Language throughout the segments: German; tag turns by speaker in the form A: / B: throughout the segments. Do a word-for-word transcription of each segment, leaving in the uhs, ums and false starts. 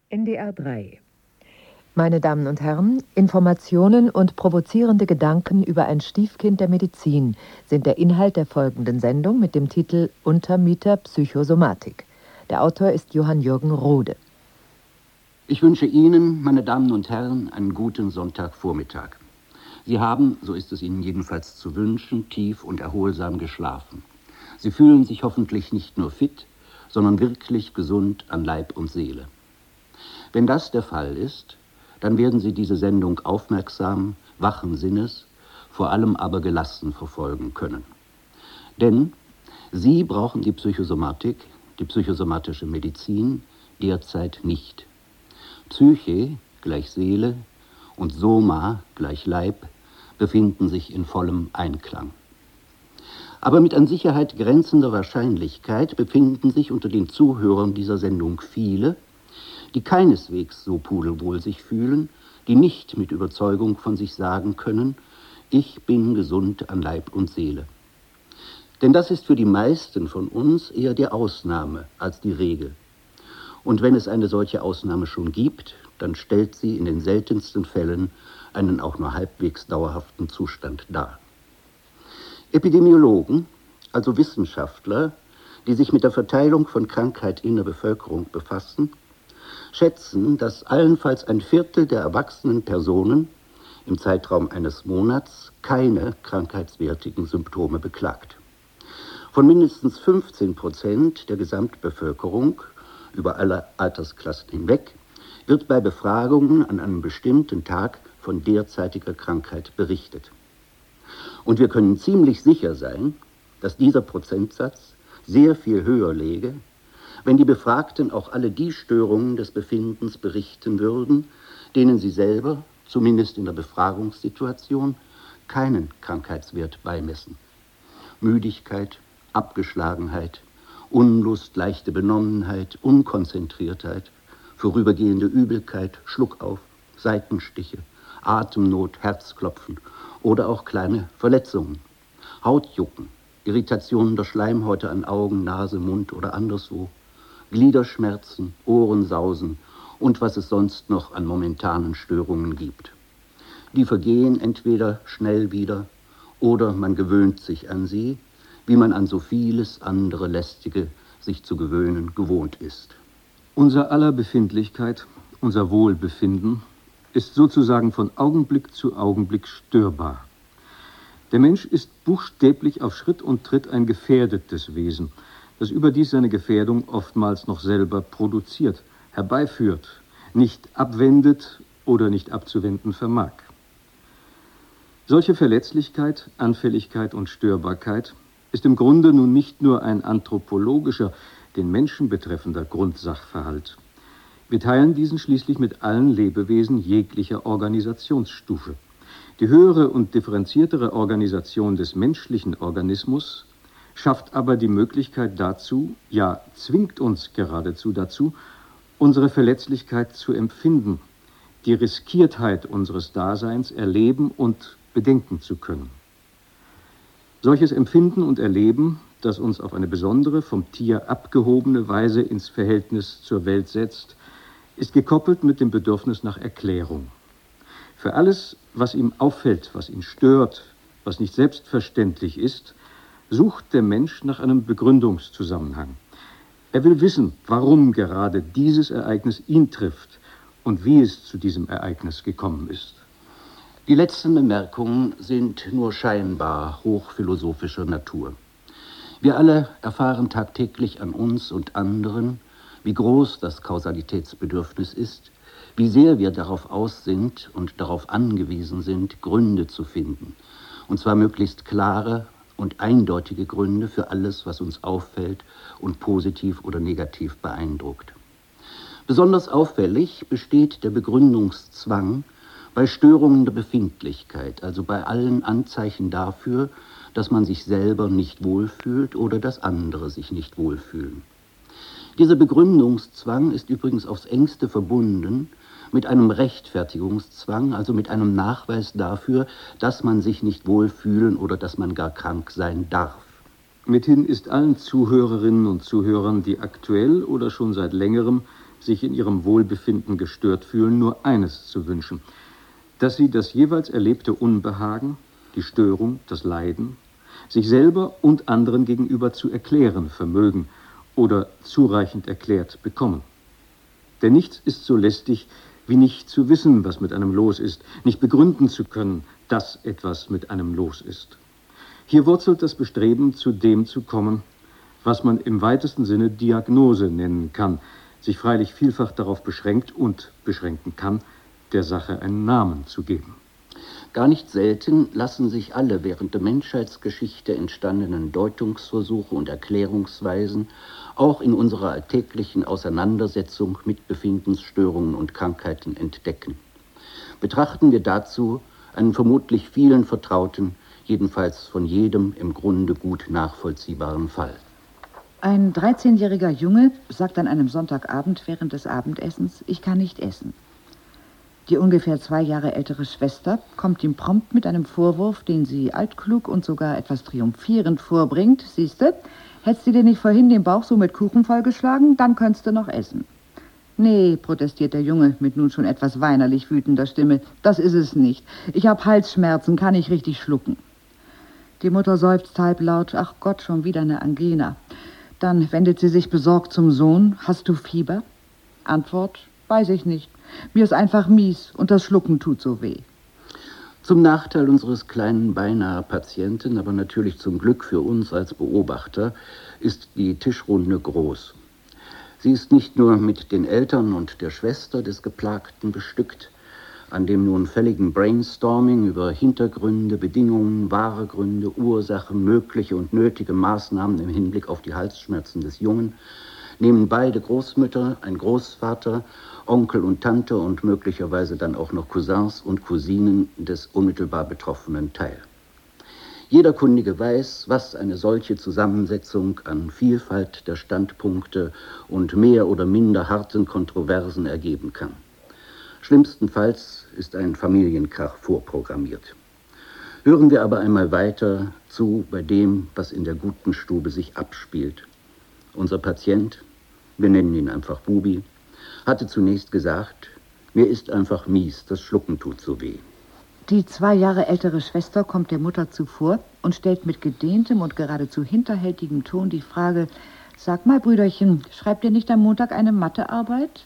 A: N D R drei. Meine Damen und Herren, Informationen und provozierende Gedanken über ein Stiefkind der Medizin sind der Inhalt der folgenden Sendung mit dem Titel Untermieter Psychosomatik. Der Autor ist Johann Jürgen Rohde.
B: Ich wünsche Ihnen, meine Damen und Herren, einen guten Sonntagvormittag. Sie haben, so ist es Ihnen jedenfalls zu wünschen, tief und erholsam geschlafen. Sie fühlen sich hoffentlich nicht nur fit, sondern wirklich gesund an Leib und Seele. Wenn das der Fall ist, dann werden Sie diese Sendung aufmerksam, wachen Sinnes, vor allem aber gelassen verfolgen können. Denn Sie brauchen die Psychosomatik, die psychosomatische Medizin, derzeit nicht. Psyche gleich Seele und Soma gleich Leib befinden sich in vollem Einklang. Aber mit an Sicherheit grenzender Wahrscheinlichkeit befinden sich unter den Zuhörern dieser Sendung viele, die keineswegs so pudelwohl sich fühlen, die nicht mit Überzeugung von sich sagen können, ich bin gesund an Leib und Seele. Denn das ist für die meisten von uns eher die Ausnahme als die Regel. Und wenn es eine solche Ausnahme schon gibt, dann stellt sie in den seltensten Fällen einen auch nur halbwegs dauerhaften Zustand dar. Epidemiologen, also Wissenschaftler, die sich mit der Verteilung von Krankheit in der Bevölkerung befassen, schätzen, dass allenfalls ein Viertel der erwachsenen Personen im Zeitraum eines Monats keine krankheitswertigen Symptome beklagt. Von mindestens fünfzehn Prozent der Gesamtbevölkerung über alle Altersklassen hinweg wird bei Befragungen an einem bestimmten Tag von derzeitiger Krankheit berichtet. Und wir können ziemlich sicher sein, dass dieser Prozentsatz sehr viel höher läge, wenn die Befragten auch alle die Störungen des Befindens berichten würden, denen sie selber, zumindest in der Befragungssituation, keinen Krankheitswert beimessen. Müdigkeit, Abgeschlagenheit, Unlust, leichte Benommenheit, Unkonzentriertheit, vorübergehende Übelkeit, Schluckauf, Seitenstiche, Atemnot, Herzklopfen oder auch kleine Verletzungen, Hautjucken, Irritationen der Schleimhäute an Augen, Nase, Mund oder anderswo, Gliederschmerzen, Ohrensausen und was es sonst noch an momentanen Störungen gibt. Die vergehen entweder schnell wieder oder man gewöhnt sich an sie, wie man an so vieles andere Lästige sich zu gewöhnen gewohnt ist.
C: Unser aller Befindlichkeit, unser Wohlbefinden ist sozusagen von Augenblick zu Augenblick störbar. Der Mensch ist buchstäblich auf Schritt und Tritt ein gefährdetes Wesen, das überdies seine Gefährdung oftmals noch selber produziert, herbeiführt, nicht abwendet oder nicht abzuwenden vermag. Solche Verletzlichkeit, Anfälligkeit und Störbarkeit ist im Grunde nun nicht nur ein anthropologischer, den Menschen betreffender Grundsachverhalt. Wir teilen diesen schließlich mit allen Lebewesen jeglicher Organisationsstufe. Die höhere und differenziertere Organisation des menschlichen Organismus schafft aber die Möglichkeit dazu, ja zwingt uns geradezu dazu, unsere Verletzlichkeit zu empfinden, die Riskiertheit unseres Daseins erleben und bedenken zu können. Solches Empfinden und Erleben, das uns auf eine besondere, vom Tier abgehobene Weise ins Verhältnis zur Welt setzt, ist gekoppelt mit dem Bedürfnis nach Erklärung. Für alles, was ihm auffällt, was ihn stört, was nicht selbstverständlich ist, sucht der Mensch nach einem Begründungszusammenhang. Er will wissen, warum gerade dieses Ereignis ihn trifft und wie es zu diesem Ereignis gekommen ist.
B: Die letzten Bemerkungen sind nur scheinbar hochphilosophischer Natur. Wir alle erfahren tagtäglich an uns und anderen, wie groß das Kausalitätsbedürfnis ist, wie sehr wir darauf aus sind und darauf angewiesen sind, Gründe zu finden, und zwar möglichst klare und eindeutige Gründe für alles, was uns auffällt und positiv oder negativ beeindruckt. Besonders auffällig besteht der Begründungszwang bei Störungen der Befindlichkeit, also bei allen Anzeichen dafür, dass man sich selber nicht wohlfühlt oder dass andere sich nicht wohlfühlen. Dieser Begründungszwang ist übrigens aufs engste verbunden mit einem Rechtfertigungszwang, also mit einem Nachweis dafür, dass man sich nicht wohlfühlen oder dass man gar krank sein darf.
C: Mithin ist allen Zuhörerinnen und Zuhörern, die aktuell oder schon seit längerem sich in ihrem Wohlbefinden gestört fühlen, nur eines zu wünschen: dass sie das jeweils erlebte Unbehagen, die Störung, das Leiden, sich selber und anderen gegenüber zu erklären vermögen oder zureichend erklärt bekommen. Denn nichts ist so lästig, wie nicht zu wissen, was mit einem los ist, nicht begründen zu können, dass etwas mit einem los ist. Hier wurzelt das Bestreben, zu dem zu kommen, was man im weitesten Sinne Diagnose nennen kann, sich freilich vielfach darauf beschränkt und beschränken kann, der Sache einen Namen zu geben.
B: Gar nicht selten lassen sich alle während der Menschheitsgeschichte entstandenen Deutungsversuche und Erklärungsweisen auch in unserer alltäglichen Auseinandersetzung mit Befindensstörungen und Krankheiten entdecken. Betrachten wir dazu einen vermutlich vielen vertrauten, jedenfalls von jedem im Grunde gut nachvollziehbaren Fall.
D: Ein dreizehnjähriger Junge sagt an einem Sonntagabend während des Abendessens: Ich kann nicht essen. Die ungefähr zwei Jahre ältere Schwester kommt ihm prompt mit einem Vorwurf, den sie altklug und sogar etwas triumphierend vorbringt. Siehste, hättest du dir nicht vorhin den Bauch so mit Kuchen vollgeschlagen, dann könntest du noch essen. Nee, protestiert der Junge mit nun schon etwas weinerlich wütender Stimme. Das ist es nicht. Ich habe Halsschmerzen, kann ich richtig schlucken. Die Mutter seufzt halblaut: Ach Gott, schon wieder eine Angina. Dann wendet sie sich besorgt zum Sohn: Hast du Fieber? Antwort: Weiß ich nicht. Mir ist einfach mies und das Schlucken tut so weh.
B: Zum Nachteil unseres kleinen beinahe Patienten, aber natürlich zum Glück für uns als Beobachter, ist die Tischrunde groß. Sie ist nicht nur mit den Eltern und der Schwester des Geplagten bestückt, an dem nun fälligen Brainstorming über Hintergründe, Bedingungen, wahre Gründe, Ursachen, mögliche und nötige Maßnahmen im Hinblick auf die Halsschmerzen des Jungen nehmen beide Großmütter, ein Großvater, Onkel und Tante und möglicherweise dann auch noch Cousins und Cousinen des unmittelbar Betroffenen teil. Jeder Kundige weiß, was eine solche Zusammensetzung an Vielfalt der Standpunkte und mehr oder minder harten Kontroversen ergeben kann. Schlimmstenfalls ist ein Familienkrach vorprogrammiert. Hören wir aber einmal weiter zu bei dem, was in der guten Stube sich abspielt. Unser Patient, wir nennen ihn einfach Bubi, hatte zunächst gesagt: Mir ist einfach mies, das Schlucken tut so weh.
D: Die zwei Jahre ältere Schwester kommt der Mutter zuvor und stellt mit gedehntem und geradezu hinterhältigem Ton die Frage: Sag mal, Brüderchen, schreibt ihr nicht am Montag eine Mathearbeit?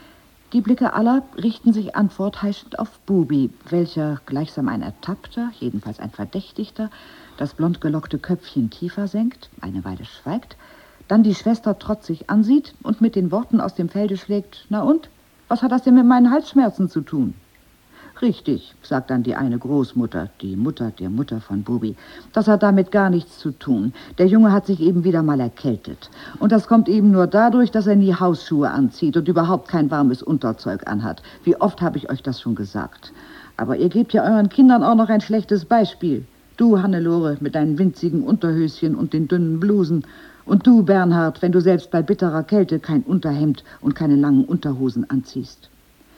D: Die Blicke aller richten sich antwortheischend auf Bubi, welcher gleichsam ein Ertappter, jedenfalls ein Verdächtigter, das blond gelockte Köpfchen tiefer senkt, eine Weile schweigt, dann die Schwester trotzig ansieht und mit den Worten aus dem Felde schlägt: Na und, was hat das denn mit meinen Halsschmerzen zu tun? Richtig, sagt dann die eine Großmutter, die Mutter der Mutter von Bubi. Das hat damit gar nichts zu tun. Der Junge hat sich eben wieder mal erkältet. Und das kommt eben nur dadurch, dass er nie Hausschuhe anzieht und überhaupt kein warmes Unterzeug anhat. Wie oft habe ich euch das schon gesagt. Aber ihr gebt ja euren Kindern auch noch ein schlechtes Beispiel. Du, Hannelore, mit deinen winzigen Unterhöschen und den dünnen Blusen. Und du, Bernhard, wenn du selbst bei bitterer Kälte kein Unterhemd und keine langen Unterhosen anziehst.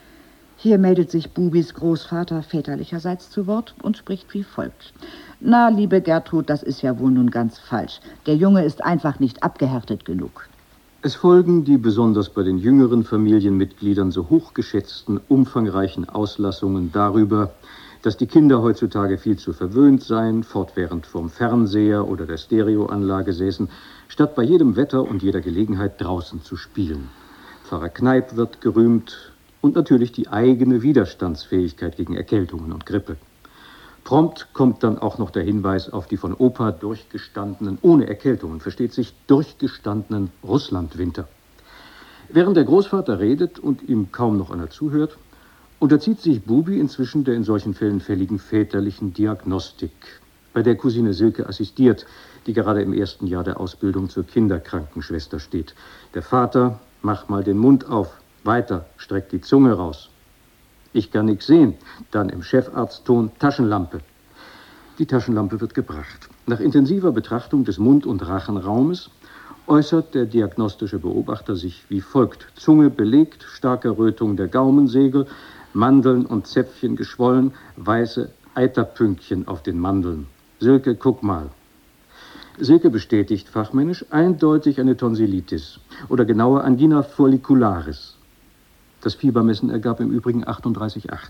D: Hier meldet sich Bubis Großvater väterlicherseits zu Wort und spricht wie folgt: Na, liebe Gertrud, das ist ja wohl nun ganz falsch. Der Junge ist einfach nicht abgehärtet genug.
C: Es folgen die besonders bei den jüngeren Familienmitgliedern so hochgeschätzten, umfangreichen Auslassungen darüber, dass die Kinder heutzutage viel zu verwöhnt seien, fortwährend vorm Fernseher oder der Stereoanlage säßen, statt bei jedem Wetter und jeder Gelegenheit draußen zu spielen. Pfarrer Kneip wird gerühmt und natürlich die eigene Widerstandsfähigkeit gegen Erkältungen und Grippe. Prompt kommt dann auch noch der Hinweis auf die von Opa durchgestandenen, ohne Erkältungen, versteht sich, durchgestandenen Russlandwinter. Während der Großvater redet und ihm kaum noch einer zuhört, unterzieht sich Bubi inzwischen der in solchen Fällen fälligen väterlichen Diagnostik, bei der Cousine Silke assistiert, die gerade im ersten Jahr der Ausbildung zur Kinderkrankenschwester steht. Der Vater: Mach mal den Mund auf, weiter, streck die Zunge raus. Ich kann nichts sehen. Dann im Chefarztton: Taschenlampe. Die Taschenlampe wird gebracht. Nach intensiver Betrachtung des Mund- und Rachenraumes äußert der diagnostische Beobachter sich wie folgt: Zunge belegt, starke Rötung der Gaumensegel, Mandeln und Zäpfchen geschwollen, weiße Eiterpünktchen auf den Mandeln. Silke, guck mal. Silke bestätigt fachmännisch eindeutig eine Tonsillitis oder genauer Angina follicularis. Das Fiebermessen ergab im Übrigen achtunddreißig Komma acht.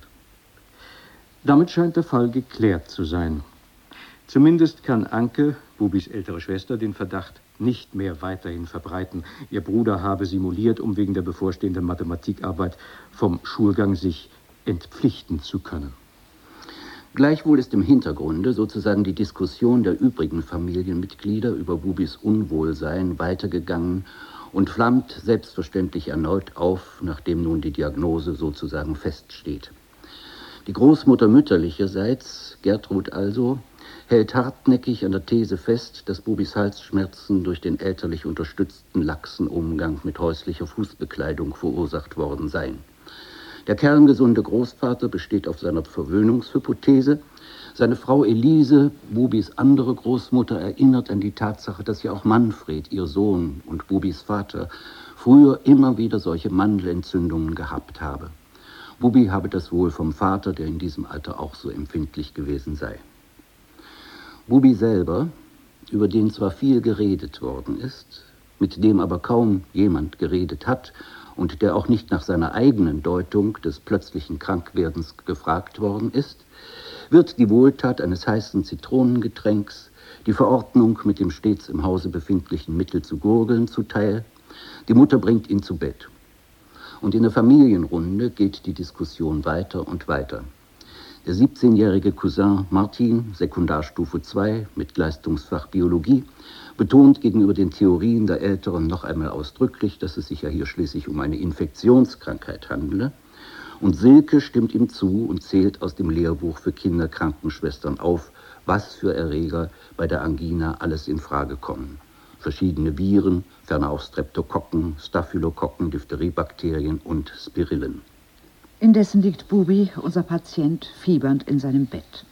C: Damit scheint der Fall geklärt zu sein. Zumindest kann Anke, Bubis ältere Schwester, den Verdacht nicht mehr weiterhin verbreiten. Ihr Bruder habe simuliert, um wegen der bevorstehenden Mathematikarbeit vom Schulgang sich entpflichten zu können.
B: Gleichwohl ist im Hintergrunde sozusagen die Diskussion der übrigen Familienmitglieder über Bubis Unwohlsein weitergegangen und flammt selbstverständlich erneut auf, nachdem nun die Diagnose sozusagen feststeht. Die Großmutter mütterlicherseits, Gertrud also, hält hartnäckig an der These fest, dass Bubis Halsschmerzen durch den elterlich unterstützten laxen Umgang mit häuslicher Fußbekleidung verursacht worden seien. Der kerngesunde Großvater besteht auf seiner Verwöhnungshypothese. Seine Frau Elise, Bubis andere Großmutter, erinnert an die Tatsache, dass ja auch Manfred, ihr Sohn und Bubis Vater, früher immer wieder solche Mandelentzündungen gehabt habe. Bubi habe das wohl vom Vater, der in diesem Alter auch so empfindlich gewesen sei. Bubi selber, über den zwar viel geredet worden ist, mit dem aber kaum jemand geredet hat und der auch nicht nach seiner eigenen Deutung des plötzlichen Krankwerdens gefragt worden ist, wird die Wohltat eines heißen Zitronengetränks, die Verordnung mit dem stets im Hause befindlichen Mittel zu gurgeln zuteil. Die Mutter bringt ihn zu Bett. Und in der Familienrunde geht die Diskussion weiter und weiter. Der siebzehnjährige Cousin Martin, Sekundarstufe zwei mit Leistungsfach Biologie, betont gegenüber den Theorien der Älteren noch einmal ausdrücklich, dass es sich ja hier schließlich um eine Infektionskrankheit handele. Und Silke stimmt ihm zu und zählt aus dem Lehrbuch für Kinderkrankenschwestern auf, was für Erreger bei der Angina alles in Frage kommen. Verschiedene Viren, ferner auch Streptokokken, Staphylokokken, Diphtheriebakterien und Spirillen.
D: Indessen liegt Bubi, unser Patient, fiebernd in seinem Bett.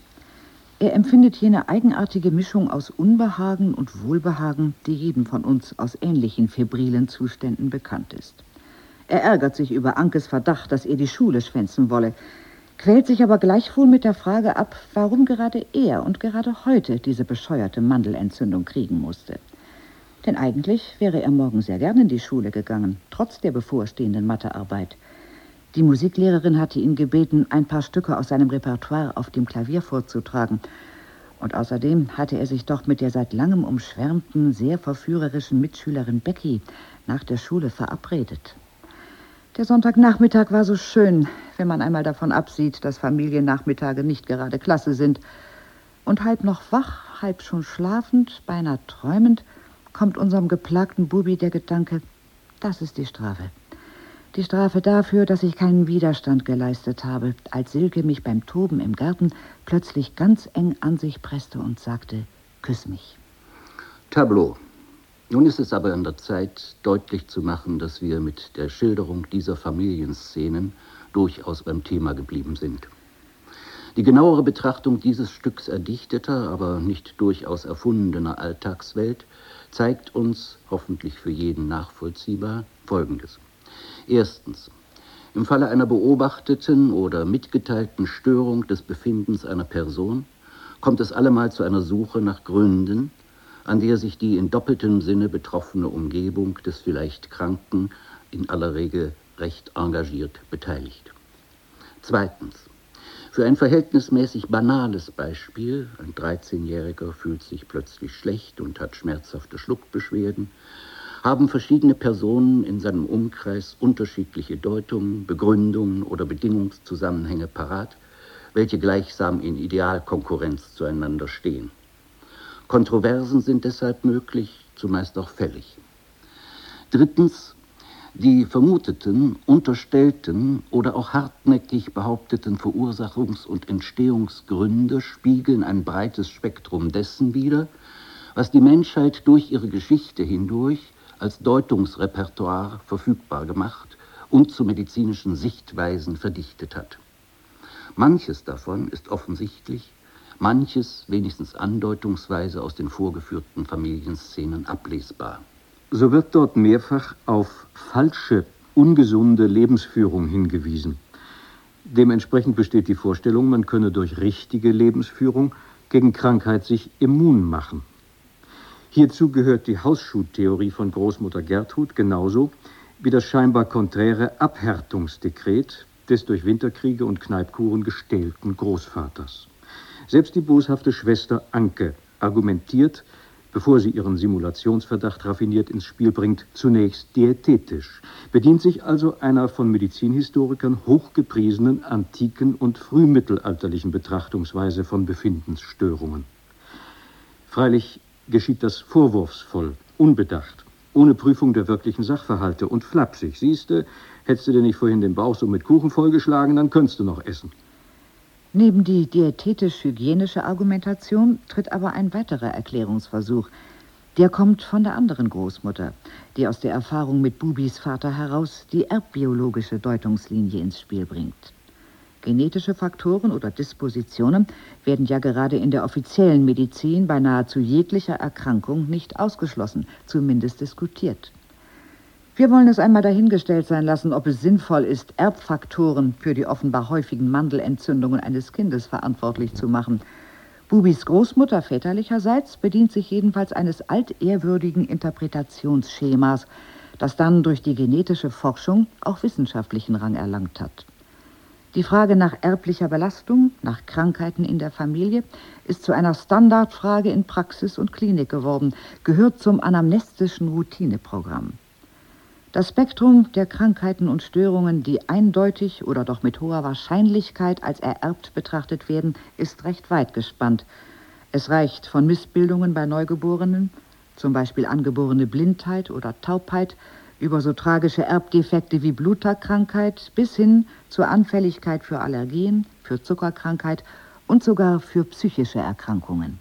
D: Er empfindet jene eigenartige Mischung aus Unbehagen und Wohlbehagen, die jedem von uns aus ähnlichen febrilen Zuständen bekannt ist. Er ärgert sich über Ankes Verdacht, dass er die Schule schwänzen wolle, quält sich aber gleichwohl mit der Frage ab, warum gerade er und gerade heute diese bescheuerte Mandelentzündung kriegen musste. Denn eigentlich wäre er morgen sehr gern in die Schule gegangen, trotz der bevorstehenden Mathearbeit. Die Musiklehrerin hatte ihn gebeten, ein paar Stücke aus seinem Repertoire auf dem Klavier vorzutragen. Und außerdem hatte er sich doch mit der seit langem umschwärmten, sehr verführerischen Mitschülerin Becky nach der Schule verabredet. Der Sonntagnachmittag war so schön, wenn man einmal davon absieht, dass Familiennachmittage nicht gerade klasse sind. Und halb noch wach, halb schon schlafend, beinahe träumend, kommt unserem geplagten Bubi der Gedanke, das ist die Strafe. Die Strafe dafür, dass ich keinen Widerstand geleistet habe, als Silke mich beim Toben im Garten plötzlich ganz eng an sich presste und sagte, küss mich.
B: Tableau. Nun ist es aber an der Zeit, deutlich zu machen, dass wir mit der Schilderung dieser Familienszenen durchaus beim Thema geblieben sind. Die genauere Betrachtung dieses Stücks erdichteter, aber nicht durchaus erfundener Alltagswelt zeigt uns, hoffentlich für jeden nachvollziehbar, Folgendes. Erstens, im Falle einer beobachteten oder mitgeteilten Störung des Befindens einer Person kommt es allemal zu einer Suche nach Gründen, an der sich die in doppeltem Sinne betroffene Umgebung des vielleicht Kranken in aller Regel recht engagiert beteiligt. Zweitens, für ein verhältnismäßig banales Beispiel, ein dreizehnjähriger fühlt sich plötzlich schlecht und hat schmerzhafte Schluckbeschwerden, haben verschiedene Personen in seinem Umkreis unterschiedliche Deutungen, Begründungen oder Bedingungszusammenhänge parat, welche gleichsam in Idealkonkurrenz zueinander stehen. Kontroversen sind deshalb möglich, zumeist auch fällig. Drittens, die vermuteten, unterstellten oder auch hartnäckig behaupteten Verursachungs- und Entstehungsgründe spiegeln ein breites Spektrum dessen wider, was die Menschheit durch ihre Geschichte hindurch als Deutungsrepertoire verfügbar gemacht und zu medizinischen Sichtweisen verdichtet hat. Manches davon ist offensichtlich, manches wenigstens andeutungsweise aus den vorgeführten Familienszenen ablesbar.
C: So wird dort mehrfach auf falsche, ungesunde Lebensführung hingewiesen. Dementsprechend besteht die Vorstellung, man könne durch richtige Lebensführung gegen Krankheit sich immun machen. Hierzu gehört die Hausschuhtheorie von Großmutter Gertrud genauso wie das scheinbar konträre Abhärtungsdekret des durch Winterkriege und Kneipkuren gestählten Großvaters. Selbst die boshafte Schwester Anke argumentiert, bevor sie ihren Simulationsverdacht raffiniert ins Spiel bringt, zunächst diätetisch, bedient sich also einer von Medizinhistorikern hochgepriesenen antiken und frühmittelalterlichen Betrachtungsweise von Befindensstörungen. Freilich geschieht das vorwurfsvoll, unbedacht, ohne Prüfung der wirklichen Sachverhalte und flapsig. Siehste, hättest du dir nicht vorhin den Bauch so mit Kuchen vollgeschlagen, dann könntest du noch essen.
D: Neben die diätetisch-hygienische Argumentation tritt aber ein weiterer Erklärungsversuch. Der kommt von der anderen Großmutter, die aus der Erfahrung mit Bubis Vater heraus die erbbiologische Deutungslinie ins Spiel bringt. Genetische Faktoren oder Dispositionen werden ja gerade in der offiziellen Medizin bei nahezu jeglicher Erkrankung nicht ausgeschlossen, zumindest diskutiert. Wir wollen es einmal dahingestellt sein lassen, ob es sinnvoll ist, Erbfaktoren für die offenbar häufigen Mandelentzündungen eines Kindes verantwortlich zu machen. Bubis Großmutter väterlicherseits bedient sich jedenfalls eines altehrwürdigen Interpretationsschemas, das dann durch die genetische Forschung auch wissenschaftlichen Rang erlangt hat. Die Frage nach erblicher Belastung, nach Krankheiten in der Familie, ist zu einer Standardfrage in Praxis und Klinik geworden, gehört zum anamnestischen Routineprogramm. Das Spektrum der Krankheiten und Störungen, die eindeutig oder doch mit hoher Wahrscheinlichkeit als ererbt betrachtet werden, ist recht weit gespannt. Es reicht von Missbildungen bei Neugeborenen, zum Beispiel angeborene Blindheit oder Taubheit, über so tragische Erbdefekte wie Bluterkrankheit bis hin zur Anfälligkeit für Allergien, für Zuckerkrankheit und sogar für psychische Erkrankungen.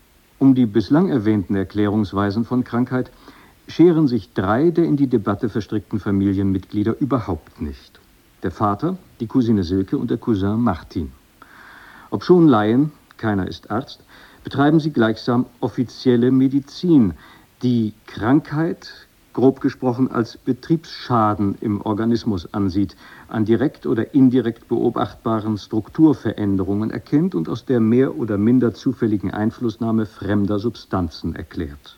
C: Um die bislang erwähnten Erklärungsweisen von Krankheit scheren sich drei der in die Debatte verstrickten Familienmitglieder überhaupt nicht. Der Vater, die Cousine Silke und der Cousin Martin. Obschon Laien, keiner ist Arzt, betreiben sie gleichsam offizielle Medizin, die Krankheit, grob gesprochen, als Betriebsschaden im Organismus ansieht, an direkt oder indirekt beobachtbaren Strukturveränderungen erkennt und aus der mehr oder minder zufälligen Einflussnahme fremder Substanzen erklärt.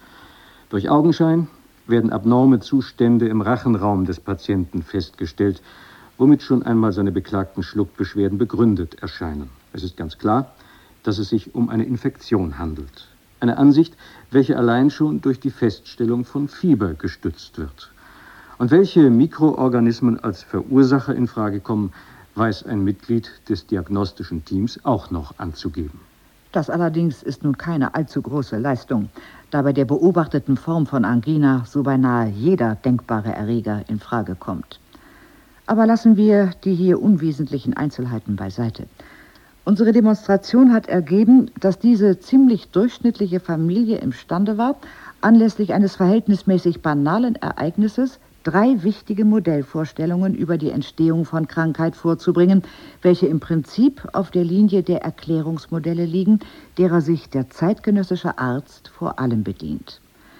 C: Durch Augenschein werden abnorme Zustände im Rachenraum des Patienten festgestellt, womit schon einmal seine beklagten Schluckbeschwerden begründet erscheinen. Es ist ganz klar, dass es sich um eine Infektion handelt. Eine Ansicht, welche allein schon durch die Feststellung von Fieber gestützt wird. Und welche Mikroorganismen als Verursacher in Frage kommen, weiß ein Mitglied des diagnostischen Teams auch noch anzugeben.
D: Das allerdings ist nun keine allzu große Leistung, da bei der beobachteten Form von Angina so beinahe jeder denkbare Erreger in Frage kommt. Aber lassen wir die hier unwesentlichen Einzelheiten beiseite. Unsere Demonstration hat ergeben, dass diese ziemlich durchschnittliche Familie imstande war, anlässlich eines verhältnismäßig banalen Ereignisses drei wichtige Modellvorstellungen über die Entstehung von Krankheit vorzubringen, welche im Prinzip auf der Linie der Erklärungsmodelle liegen, derer sich der zeitgenössische Arzt vor allem bedient.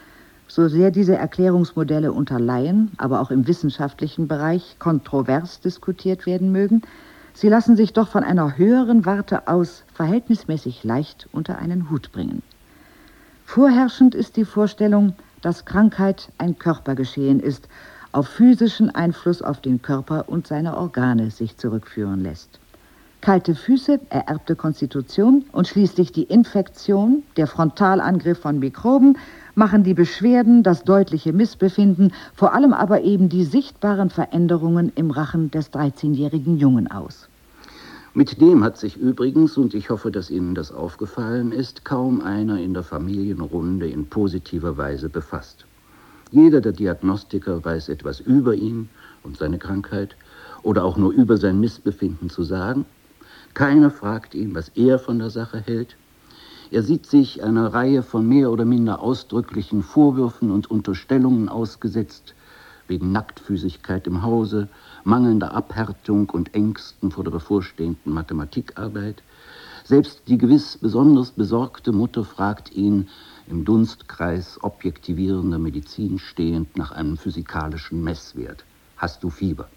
D: So sehr diese Erklärungsmodelle unter Laien, aber auch im wissenschaftlichen Bereich kontrovers diskutiert werden mögen, sie lassen sich doch von einer höheren Warte aus verhältnismäßig leicht unter einen Hut bringen. Vorherrschend ist die Vorstellung, dass Krankheit ein Körpergeschehen ist, auf physischen Einfluss auf den Körper und seine Organe sich zurückführen lässt. Kalte Füße, ererbte Konstitution und schließlich die Infektion, der Frontalangriff von Mikroben, machen die Beschwerden, das deutliche Missbefinden, vor allem aber eben die sichtbaren Veränderungen im Rachen des dreizehnjährigen Jungen aus.
B: Mit dem hat sich übrigens, und ich hoffe, dass Ihnen das aufgefallen ist, kaum einer in der Familienrunde in positiver Weise befasst. Jeder der Diagnostiker weiß etwas über ihn und seine Krankheit oder auch nur über sein Missbefinden zu sagen. Keiner fragt ihn, was er von der Sache hält. Er sieht sich einer Reihe von mehr oder minder ausdrücklichen Vorwürfen und Unterstellungen ausgesetzt, wegen Nacktfüßigkeit im Hause, mangelnder Abhärtung und Ängsten vor der bevorstehenden Mathematikarbeit. Selbst die gewiss besonders besorgte Mutter fragt ihn, im Dunstkreis objektivierender Medizin stehend, nach einem physikalischen Messwert. Hast du Fieber?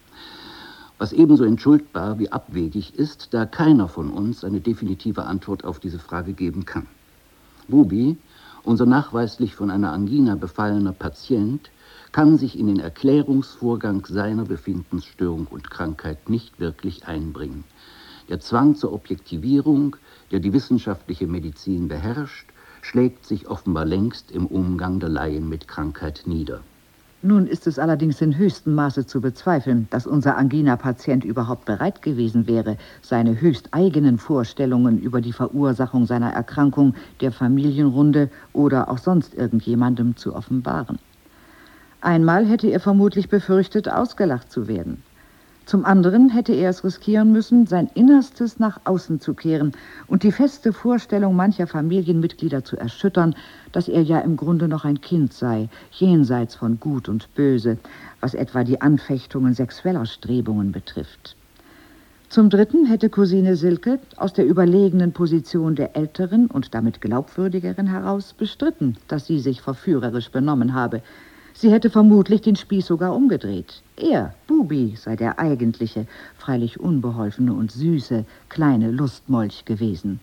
B: Was ebenso entschuldbar wie abwegig ist, da keiner von uns eine definitive Antwort auf diese Frage geben kann. Bubi, unser nachweislich von einer Angina befallener Patient, kann sich in den Erklärungsvorgang seiner Befindensstörung und Krankheit nicht wirklich einbringen. Der Zwang zur Objektivierung, der die wissenschaftliche Medizin beherrscht, schlägt sich offenbar längst im Umgang der Laien mit Krankheit nieder.
D: Nun ist es allerdings in höchstem Maße zu bezweifeln, dass unser Angina-Patient überhaupt bereit gewesen wäre, seine höchst eigenen Vorstellungen über die Verursachung seiner Erkrankung der Familienrunde oder auch sonst irgendjemandem zu offenbaren. Einmal hätte er vermutlich befürchtet, ausgelacht zu werden. Zum anderen hätte er es riskieren müssen, sein Innerstes nach außen zu kehren und die feste Vorstellung mancher Familienmitglieder zu erschüttern, dass er ja im Grunde noch ein Kind sei, jenseits von Gut und Böse, was etwa die Anfechtungen sexueller Strebungen betrifft. Zum Dritten hätte Cousine Silke aus der überlegenen Position der älteren und damit glaubwürdigeren heraus bestritten, dass sie sich verführerisch benommen habe. Sie hätte vermutlich den Spieß sogar umgedreht. Er, Bubi, sei der eigentliche, freilich unbeholfene und süße, kleine Lustmolch gewesen.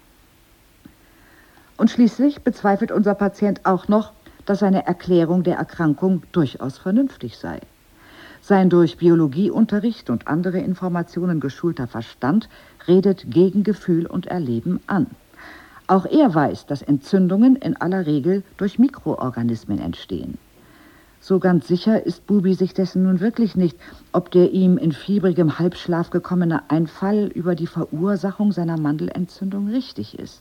D: Und schließlich bezweifelt unser Patient auch noch, dass seine Erklärung der Erkrankung durchaus vernünftig sei. Sein durch Biologieunterricht und andere Informationen geschulter Verstand redet gegen Gefühl und Erleben an. Auch er weiß, dass Entzündungen in aller Regel durch Mikroorganismen entstehen. So ganz sicher ist Bubi sich dessen nun wirklich nicht, ob der ihm in fiebrigem Halbschlaf gekommene Einfall über die Verursachung seiner Mandelentzündung richtig ist.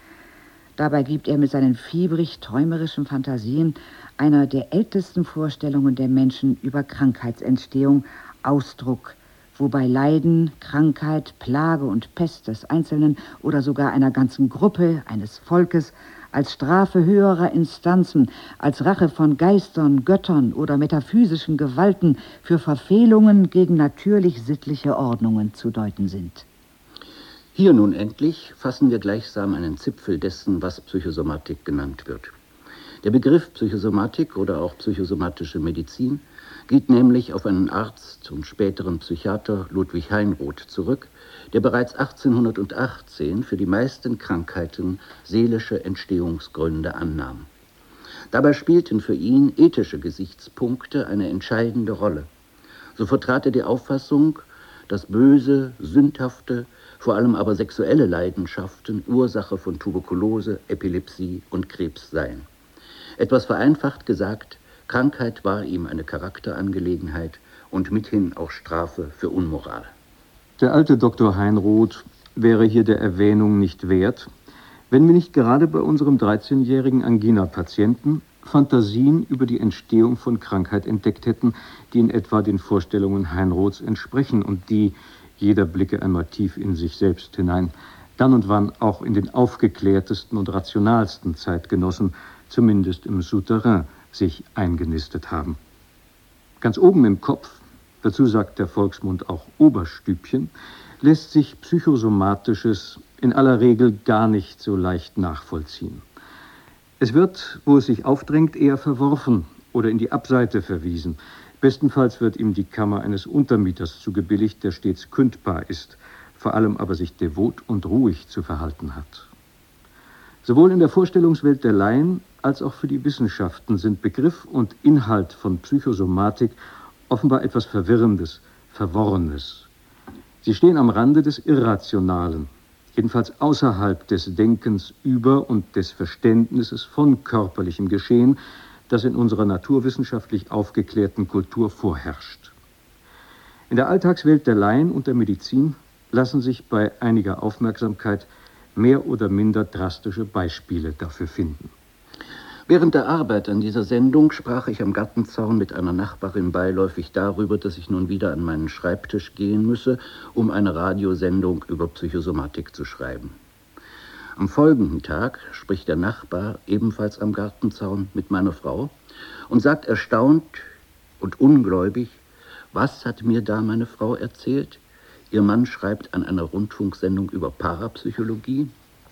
D: Dabei gibt er mit seinen fiebrig-träumerischen Fantasien einer der ältesten Vorstellungen der Menschen über Krankheitsentstehung Ausdruck, wobei Leiden, Krankheit, Plage und Pest des Einzelnen oder sogar einer ganzen Gruppe, eines Volkes, als Strafe höherer Instanzen, als Rache von Geistern, Göttern oder metaphysischen Gewalten für Verfehlungen gegen natürlich-sittliche Ordnungen zu deuten sind.
B: Hier nun endlich fassen wir gleichsam einen Zipfel dessen, was Psychosomatik genannt wird. Der Begriff Psychosomatik oder auch psychosomatische Medizin geht nämlich auf einen Arzt und späteren Psychiater Ludwig Heinroth zurück, der bereits achtzehnhundertachtzehn für die meisten Krankheiten seelische Entstehungsgründe annahm. Dabei spielten für ihn ethische Gesichtspunkte eine entscheidende Rolle. So vertrat er die Auffassung, dass böse, sündhafte, vor allem aber sexuelle Leidenschaften Ursache von Tuberkulose, Epilepsie und Krebs seien. Etwas vereinfacht gesagt, Krankheit war ihm eine Charakterangelegenheit und mithin auch Strafe für Unmoral.
C: Der alte Doktor Heinroth wäre hier der Erwähnung nicht wert, wenn wir nicht gerade bei unserem dreizehnjährigen Angina-Patienten Fantasien über die Entstehung von Krankheit entdeckt hätten, die in etwa den Vorstellungen Heinroths entsprechen und die, jeder blicke einmal tief in sich selbst hinein, dann und wann auch in den aufgeklärtesten und rationalsten Zeitgenossen, zumindest im Souterrain, sich eingenistet haben. Ganz oben im Kopf, dazu sagt der Volksmund auch Oberstübchen, lässt sich Psychosomatisches in aller Regel gar nicht so leicht nachvollziehen. Es wird, wo es sich aufdrängt, eher verworfen oder in die Abseite verwiesen. Bestenfalls wird ihm die Kammer eines Untermieters zugebilligt, der stets kündbar ist, vor allem aber sich devot und ruhig zu verhalten hat. Sowohl in der Vorstellungswelt der Laien als auch für die Wissenschaften sind Begriff und Inhalt von Psychosomatik offenbar etwas Verwirrendes, Verworrenes. Sie stehen am Rande des Irrationalen, jedenfalls außerhalb des Denkens über und des Verständnisses von körperlichem Geschehen, das in unserer naturwissenschaftlich aufgeklärten Kultur vorherrscht. In der Alltagswelt der Laien und der Medizin lassen sich bei einiger Aufmerksamkeit mehr oder minder drastische Beispiele dafür finden.
B: Während der Arbeit an dieser Sendung sprach ich am Gartenzaun mit einer Nachbarin beiläufig darüber, dass ich nun wieder an meinen Schreibtisch gehen müsse, um eine Radiosendung über Psychosomatik zu schreiben. Am folgenden Tag spricht der Nachbar, ebenfalls am Gartenzaun, mit meiner Frau und sagt erstaunt und ungläubig: Was hat mir da meine Frau erzählt? Ihr Mann schreibt an einer Rundfunksendung über Parapsychologie.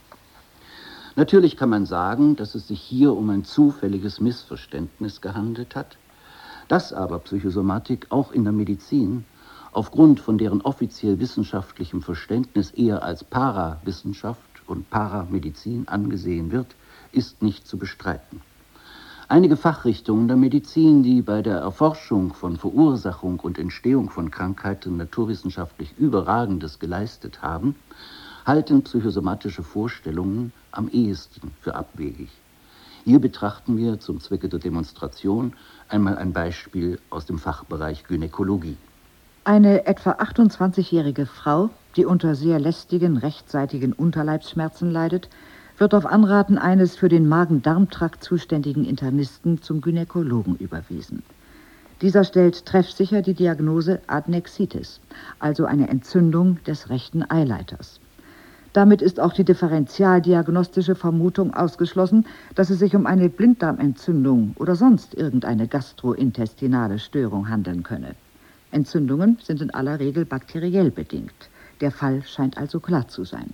B: Natürlich kann man sagen, dass es sich hier um ein zufälliges Missverständnis gehandelt hat, dass aber Psychosomatik auch in der Medizin aufgrund von deren offiziell wissenschaftlichem Verständnis eher als Parawissenschaft und Paramedizin angesehen wird, ist nicht zu bestreiten. Einige Fachrichtungen der Medizin, die bei der Erforschung von Verursachung und Entstehung von Krankheiten naturwissenschaftlich Überragendes geleistet haben, halten psychosomatische Vorstellungen am ehesten für abwegig. Hier betrachten wir zum Zwecke der Demonstration einmal ein Beispiel aus dem Fachbereich Gynäkologie.
D: Eine etwa achtundzwanzigjährige Frau, die unter sehr lästigen, rechtseitigen Unterleibsschmerzen leidet, wird auf Anraten eines für den Magen-Darm-Trakt zuständigen Internisten zum Gynäkologen überwiesen. Dieser stellt treffsicher die Diagnose Adnexitis, also eine Entzündung des rechten Eileiters. Damit ist auch die differentialdiagnostische Vermutung ausgeschlossen, dass es sich um eine Blinddarmentzündung oder sonst irgendeine gastrointestinale Störung handeln könne. Entzündungen sind in aller Regel bakteriell bedingt. Der Fall scheint also klar zu sein.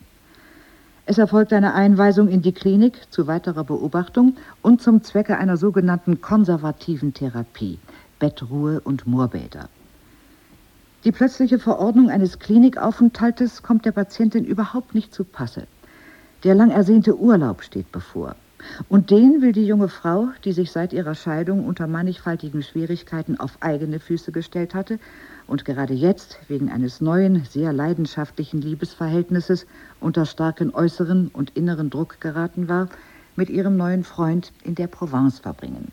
D: Es erfolgt eine Einweisung in die Klinik zu weiterer Beobachtung und zum Zwecke einer sogenannten konservativen Therapie, Bettruhe und Moorbäder. Die plötzliche Verordnung eines Klinikaufenthaltes kommt der Patientin überhaupt nicht zu Passe. Der lang ersehnte Urlaub steht bevor. Und den will die junge Frau, die sich seit ihrer Scheidung unter mannigfaltigen Schwierigkeiten auf eigene Füße gestellt hatte und gerade jetzt wegen eines neuen, sehr leidenschaftlichen Liebesverhältnisses unter starken äußeren und inneren Druck geraten war, mit ihrem neuen Freund in der Provence verbringen.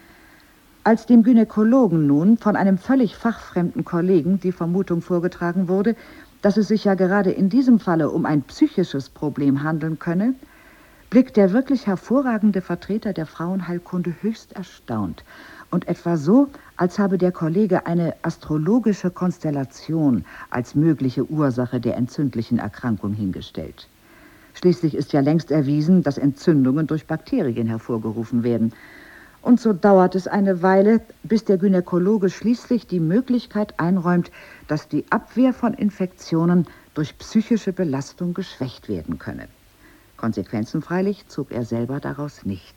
D: Als dem Gynäkologen nun von einem völlig fachfremden Kollegen die Vermutung vorgetragen wurde, dass es sich ja gerade in diesem Falle um ein psychisches Problem handeln könne, blickt der wirklich hervorragende Vertreter der Frauenheilkunde höchst erstaunt und etwa so, als habe der Kollege eine astrologische Konstellation als mögliche Ursache der entzündlichen Erkrankung hingestellt. Schließlich ist ja längst erwiesen, dass Entzündungen durch Bakterien hervorgerufen werden. Und so dauert es eine Weile, bis der Gynäkologe schließlich die Möglichkeit einräumt, dass die Abwehr von Infektionen durch psychische Belastung geschwächt werden könne. Konsequenzen freilich zog er selber daraus nicht.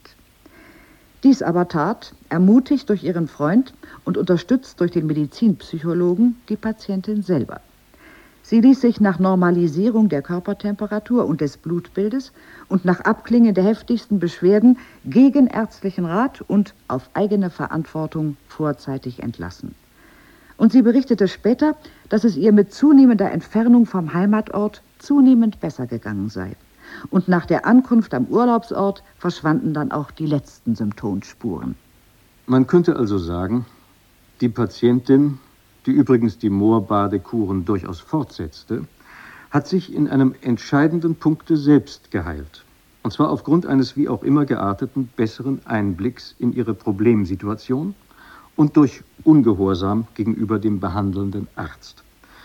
D: Dies aber tat, ermutigt durch ihren Freund und unterstützt durch den Medizinpsychologen, die Patientin selber. Sie ließ sich nach Normalisierung der Körpertemperatur und des Blutbildes und nach Abklingen der heftigsten Beschwerden gegen ärztlichen Rat und auf eigene Verantwortung vorzeitig entlassen. Und sie berichtete später, dass es ihr mit zunehmender Entfernung vom Heimatort zunehmend besser gegangen sei. Und nach der Ankunft am Urlaubsort verschwanden dann auch die letzten Symptomspuren.
C: Man könnte also sagen, die Patientin, die übrigens die Moorbadekuren durchaus fortsetzte, hat sich in einem entscheidenden Punkte selbst geheilt. Und zwar aufgrund eines wie auch immer gearteten besseren Einblicks in ihre Problemsituation und durch Ungehorsam gegenüber dem behandelnden Arzt.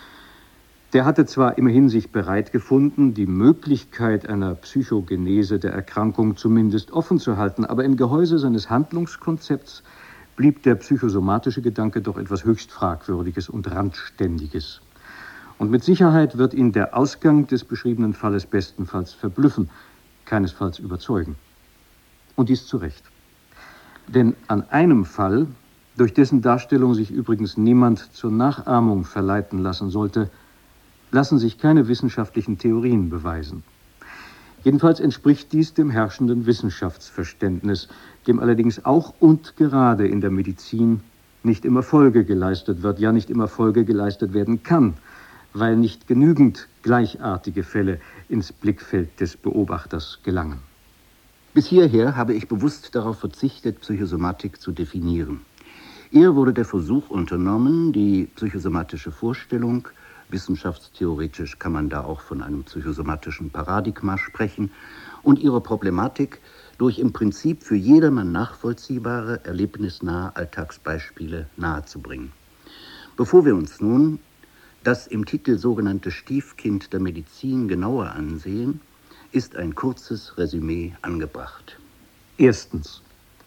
C: Der hatte zwar immerhin sich bereit gefunden, die Möglichkeit einer Psychogenese der Erkrankung zumindest offen zu halten, aber im Gehäuse seines Handlungskonzepts blieb der psychosomatische Gedanke doch etwas höchst Fragwürdiges und Randständiges. Und mit Sicherheit wird ihn der Ausgang des beschriebenen Falles bestenfalls verblüffen, keinesfalls überzeugen. Und dies zu Recht. Denn an einem Fall, durch dessen Darstellung sich übrigens niemand zur Nachahmung verleiten lassen sollte, lassen sich keine wissenschaftlichen Theorien beweisen. Jedenfalls entspricht dies dem herrschenden Wissenschaftsverständnis, dem allerdings auch und gerade in der Medizin nicht immer Folge geleistet wird, ja nicht immer Folge geleistet werden kann, weil nicht genügend gleichartige Fälle ins Blickfeld des Beobachters gelangen.
B: Bis hierher habe ich bewusst darauf verzichtet, Psychosomatik zu definieren. Eher wurde der Versuch unternommen, die psychosomatische Vorstellung, wissenschaftstheoretisch kann man da auch von einem psychosomatischen Paradigma sprechen, und ihre Problematik durch im Prinzip für jedermann nachvollziehbare, erlebnisnahe Alltagsbeispiele nahezubringen. Bevor wir uns nun das im Titel sogenannte Stiefkind der Medizin genauer ansehen, ist ein kurzes Resümee angebracht.
C: Erstens.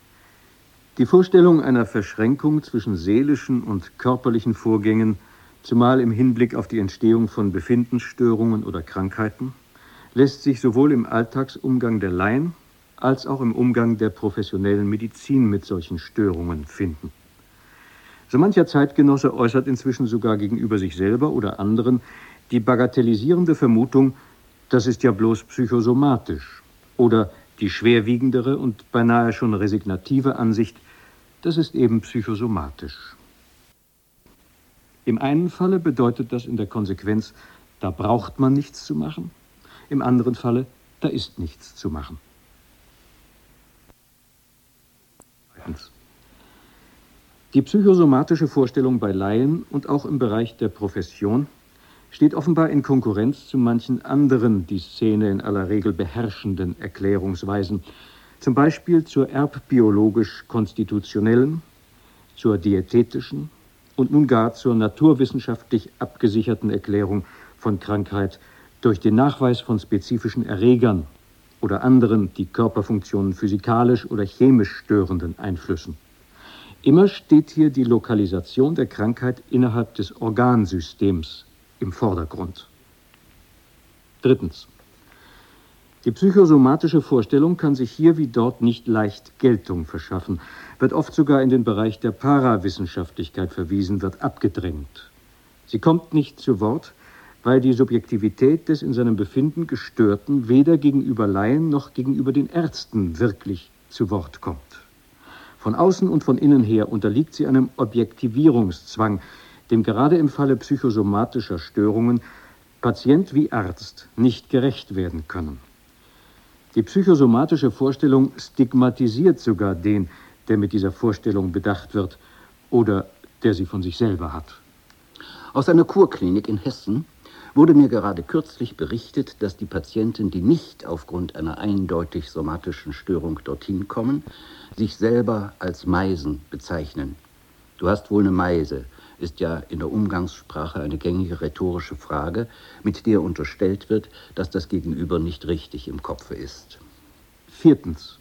C: Die Vorstellung einer Verschränkung zwischen seelischen und körperlichen Vorgängen, zumal im Hinblick auf die Entstehung von Befindensstörungen oder Krankheiten, lässt sich sowohl im Alltagsumgang der Laien als auch im Umgang der professionellen Medizin mit solchen Störungen finden. So mancher Zeitgenosse äußert inzwischen sogar gegenüber sich selber oder anderen die bagatellisierende Vermutung, das ist ja bloß psychosomatisch oder Die schwerwiegendere und beinahe schon resignative Ansicht, das ist eben psychosomatisch. Im einen Falle bedeutet das in der Konsequenz, da braucht man nichts zu machen. Im anderen Falle, da ist nichts zu machen. Zweitens. Die psychosomatische Vorstellung bei Laien und auch im Bereich der Profession steht offenbar in Konkurrenz zu manchen anderen die Szene in aller Regel beherrschenden Erklärungsweisen, zum Beispiel zur erbbiologisch-konstitutionellen, zur diätetischen und nun gar zur naturwissenschaftlich abgesicherten Erklärung von Krankheit durch den Nachweis von spezifischen Erregern oder anderen die Körperfunktionen physikalisch oder chemisch störenden Einflüssen. Immer steht hier die Lokalisation der Krankheit innerhalb des Organsystems im Vordergrund. Drittens. Die psychosomatische Vorstellung kann sich hier wie dort nicht leicht Geltung verschaffen, wird oft sogar in den Bereich der Parawissenschaftlichkeit verwiesen, wird abgedrängt. Sie kommt nicht zu Wort, weil die Subjektivität des in seinem Befinden Gestörten weder gegenüber Laien noch gegenüber den Ärzten wirklich zu Wort kommt. Von außen und von innen her unterliegt sie einem Objektivierungszwang, dem gerade im Falle psychosomatischer Störungen Patient wie Arzt nicht gerecht werden können. Die psychosomatische Vorstellung stigmatisiert sogar den, der mit dieser Vorstellung bedacht wird oder der sie von sich selber hat.
B: Aus einer Kurklinik in Hessen wurde mir gerade kürzlich berichtet, dass die Patienten, die nicht aufgrund einer eindeutig somatischen Störung dorthin kommen, sich selber als Meisen bezeichnen. Du hast wohl eine Meise, ist ja in der Umgangssprache eine gängige rhetorische Frage, mit der unterstellt wird, dass das Gegenüber nicht richtig im Kopfe ist.
C: Viertens.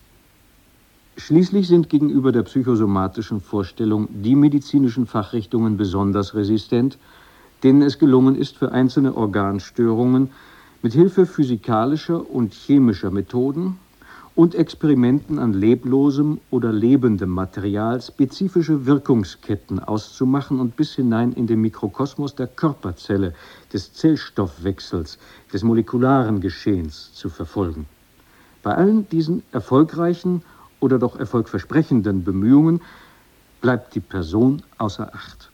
C: Schließlich sind gegenüber der psychosomatischen Vorstellung die medizinischen Fachrichtungen besonders resistent, denen es gelungen ist, für einzelne Organstörungen mit Hilfe physikalischer und chemischer Methoden und Experimenten an leblosem oder lebendem Material spezifische Wirkungsketten auszumachen und bis hinein in den Mikrokosmos der Körperzelle, des Zellstoffwechsels, des molekularen Geschehens zu verfolgen. Bei allen diesen erfolgreichen oder doch erfolgversprechenden Bemühungen bleibt die Person außer Acht.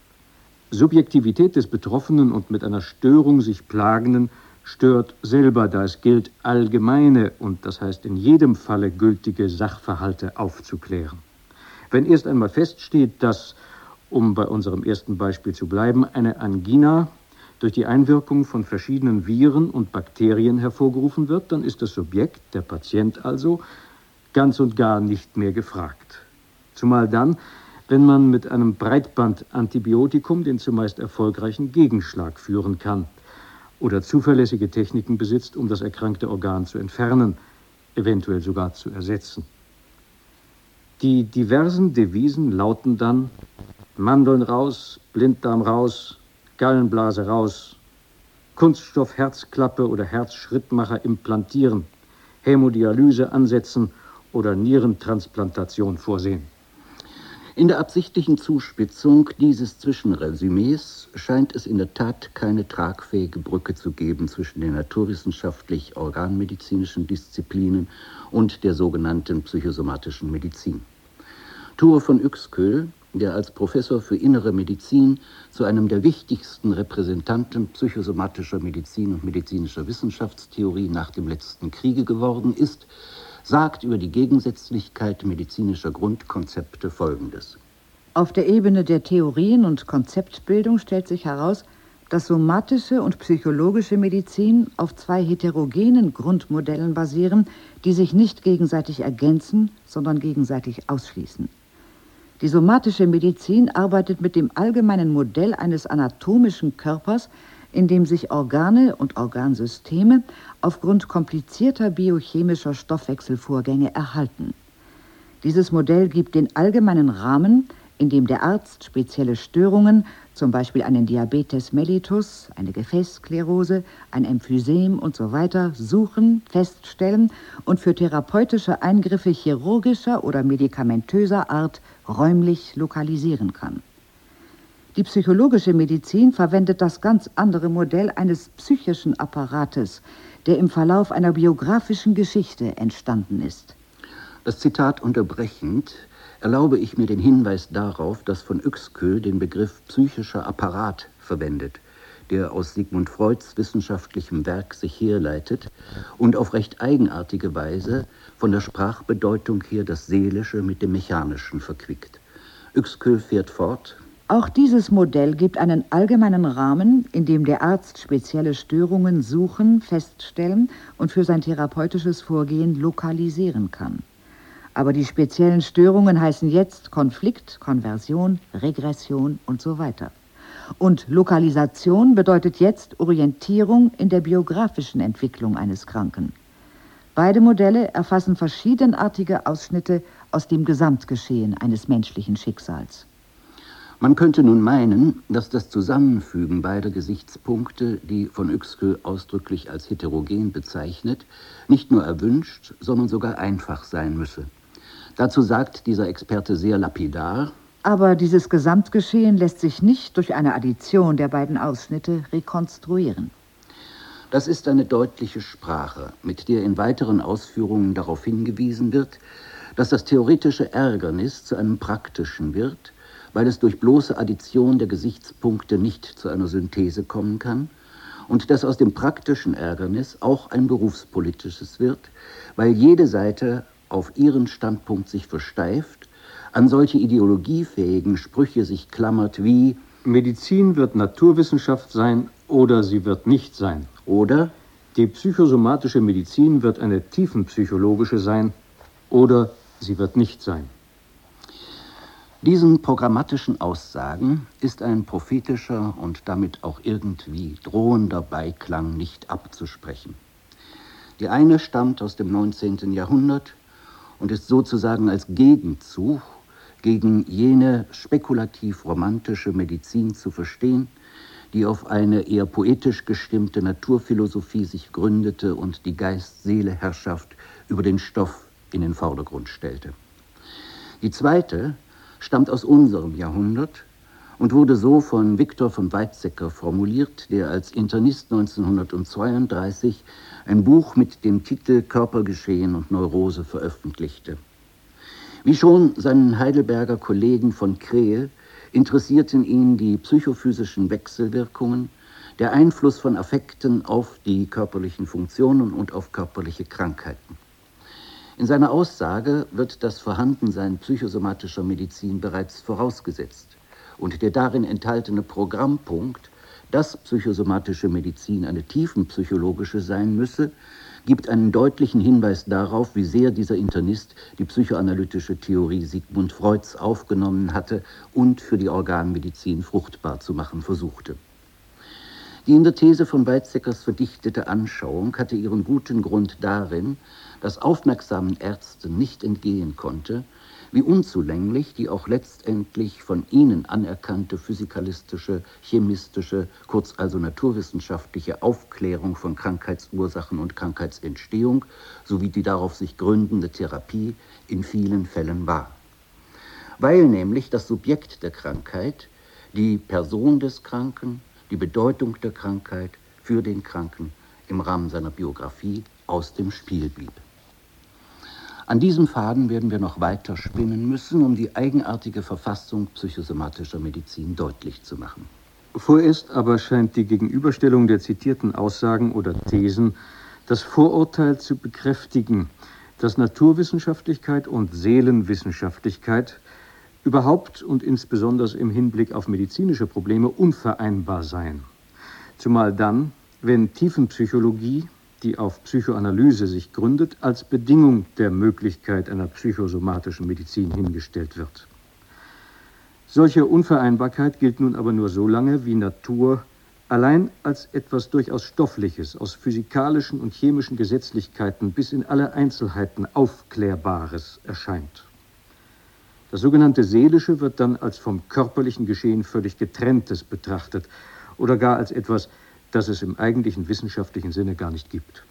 C: Subjektivität des Betroffenen und mit einer Störung sich Plagenden stört selber, da es gilt, allgemeine und das heißt in jedem Falle gültige Sachverhalte aufzuklären. Wenn erst einmal feststeht, dass, um bei unserem ersten Beispiel zu bleiben, eine Angina durch die Einwirkung von verschiedenen Viren und Bakterien hervorgerufen wird, dann ist das Subjekt, der Patient also, ganz und gar nicht mehr gefragt. Zumal dann, wenn man mit einem Breitbandantibiotikum den zumeist erfolgreichen Gegenschlag führen kann oder zuverlässige Techniken besitzt, um das erkrankte Organ zu entfernen, eventuell sogar zu ersetzen. Die diversen Devisen lauten dann: Mandeln raus, Blinddarm raus, Gallenblase raus, Kunststoff Herzklappe oder Herzschrittmacher implantieren, Hämodialyse ansetzen oder Nierentransplantation vorsehen.
B: In der absichtlichen Zuspitzung dieses Zwischenresümees scheint es in der Tat keine tragfähige Brücke zu geben zwischen den naturwissenschaftlich-organmedizinischen Disziplinen und der sogenannten psychosomatischen Medizin. Thure von Uexküll, der als Professor für Innere Medizin zu einem der wichtigsten Repräsentanten psychosomatischer Medizin und medizinischer Wissenschaftstheorie nach dem letzten Kriege geworden ist, sagt über die Gegensätzlichkeit medizinischer Grundkonzepte Folgendes.
D: Auf der Ebene der Theorien und Konzeptbildung stellt sich heraus, dass somatische und psychologische Medizin auf zwei heterogenen Grundmodellen basieren, die sich nicht gegenseitig ergänzen, sondern gegenseitig ausschließen. Die somatische Medizin arbeitet mit dem allgemeinen Modell eines anatomischen Körpers, in dem sich Organe und Organsysteme aufgrund komplizierter biochemischer Stoffwechselvorgänge erhalten. Dieses Modell gibt den allgemeinen Rahmen, in dem der Arzt spezielle Störungen, zum Beispiel einen Diabetes mellitus, eine Gefäßsklerose, ein Emphysem und so weiter, suchen, feststellen und für therapeutische Eingriffe chirurgischer oder medikamentöser Art räumlich lokalisieren kann. Die psychologische Medizin verwendet das ganz andere Modell eines psychischen Apparates, der im Verlauf einer biografischen Geschichte entstanden ist.
B: Das Zitat unterbrechend erlaube ich mir den Hinweis darauf, dass von Uexküll den Begriff psychischer Apparat verwendet, der aus Sigmund Freuds wissenschaftlichem Werk sich herleitet und auf recht eigenartige Weise von der Sprachbedeutung her das Seelische mit dem Mechanischen verquickt. Uexküll fährt fort:
D: Auch dieses Modell gibt einen allgemeinen Rahmen, in dem der Arzt spezielle Störungen suchen, feststellen und für sein therapeutisches Vorgehen lokalisieren kann. Aber die speziellen Störungen heißen jetzt Konflikt, Konversion, Regression und so weiter. Und Lokalisation bedeutet jetzt Orientierung in der biografischen Entwicklung eines Kranken. Beide Modelle erfassen verschiedenartige Ausschnitte aus dem Gesamtgeschehen eines menschlichen Schicksals.
B: Man könnte nun meinen, dass das Zusammenfügen beider Gesichtspunkte, die von Uexküll ausdrücklich als heterogen bezeichnet, nicht nur erwünscht, sondern sogar einfach sein müsse. Dazu sagt dieser Experte sehr lapidar:
D: Aber dieses Gesamtgeschehen lässt sich nicht durch eine Addition der beiden Ausschnitte rekonstruieren.
B: Das ist eine deutliche Sprache, mit der in weiteren Ausführungen darauf hingewiesen wird, dass das theoretische Ärgernis zu einem praktischen wird, weil es durch bloße Addition der Gesichtspunkte nicht zu einer Synthese kommen kann, und dass aus dem praktischen Ärgernis auch ein berufspolitisches wird, weil jede Seite auf ihren Standpunkt sich versteift, an solche ideologiefähigen Sprüche sich klammert wie:
C: Medizin wird Naturwissenschaft sein oder sie wird nicht sein.
B: Oder
C: die psychosomatische Medizin wird eine tiefenpsychologische sein oder sie wird nicht sein.
B: Diesen programmatischen Aussagen ist ein prophetischer und damit auch irgendwie drohender Beiklang nicht abzusprechen. Die eine stammt aus dem neunzehnten Jahrhundert und ist sozusagen als Gegenzug gegen jene spekulativ-romantische Medizin zu verstehen, die auf eine eher poetisch gestimmte Naturphilosophie sich gründete und die Geist-Seele-Herrschaft über den Stoff in den Vordergrund stellte. Die zweite stammt aus unserem Jahrhundert und wurde so von Viktor von Weizsäcker formuliert, der als Internist neunzehnhundertzweiunddreißig ein Buch mit dem Titel Körpergeschehen und Neurose veröffentlichte. Wie schon seinen Heidelberger Kollegen von Krehl interessierten ihn die psychophysischen Wechselwirkungen, der Einfluss von Affekten auf die körperlichen Funktionen und auf körperliche Krankheiten. In seiner Aussage wird das Vorhandensein psychosomatischer Medizin bereits vorausgesetzt und der darin enthaltene Programmpunkt, dass psychosomatische Medizin eine tiefenpsychologische sein müsse, gibt einen deutlichen Hinweis darauf, wie sehr dieser Internist die psychoanalytische Theorie Sigmund Freuds aufgenommen hatte und für die Organmedizin fruchtbar zu machen versuchte. Die in der These von Weizsäckers verdichtete Anschauung hatte ihren guten Grund darin, dass aufmerksamen Ärzten nicht entgehen konnte, wie unzulänglich die auch letztendlich von ihnen anerkannte physikalistische, chemistische, kurz also naturwissenschaftliche Aufklärung von Krankheitsursachen und Krankheitsentstehung sowie die darauf sich gründende Therapie in vielen Fällen war. Weil nämlich das Subjekt der Krankheit, die Person des Kranken, die Bedeutung der Krankheit für den Kranken im Rahmen seiner Biografie aus dem Spiel blieb. An diesem Faden werden wir noch weiter spinnen müssen, um die eigenartige Verfassung psychosomatischer Medizin deutlich zu machen.
C: Vorerst aber scheint die Gegenüberstellung der zitierten Aussagen oder Thesen das Vorurteil zu bekräftigen, dass Naturwissenschaftlichkeit und Seelenwissenschaftlichkeit überhaupt und insbesondere im Hinblick auf medizinische Probleme unvereinbar seien. Zumal dann, wenn Tiefenpsychologie, die auf Psychoanalyse sich gründet, als Bedingung der Möglichkeit einer psychosomatischen Medizin hingestellt wird. Solche Unvereinbarkeit gilt nun aber nur so lange, wie Natur allein als etwas durchaus Stoffliches, aus physikalischen und chemischen Gesetzlichkeiten bis in alle Einzelheiten Aufklärbares erscheint. Das sogenannte Seelische wird dann als vom körperlichen Geschehen völlig Getrenntes betrachtet oder gar als etwas, das es im eigentlichen wissenschaftlichen Sinne gar nicht gibt.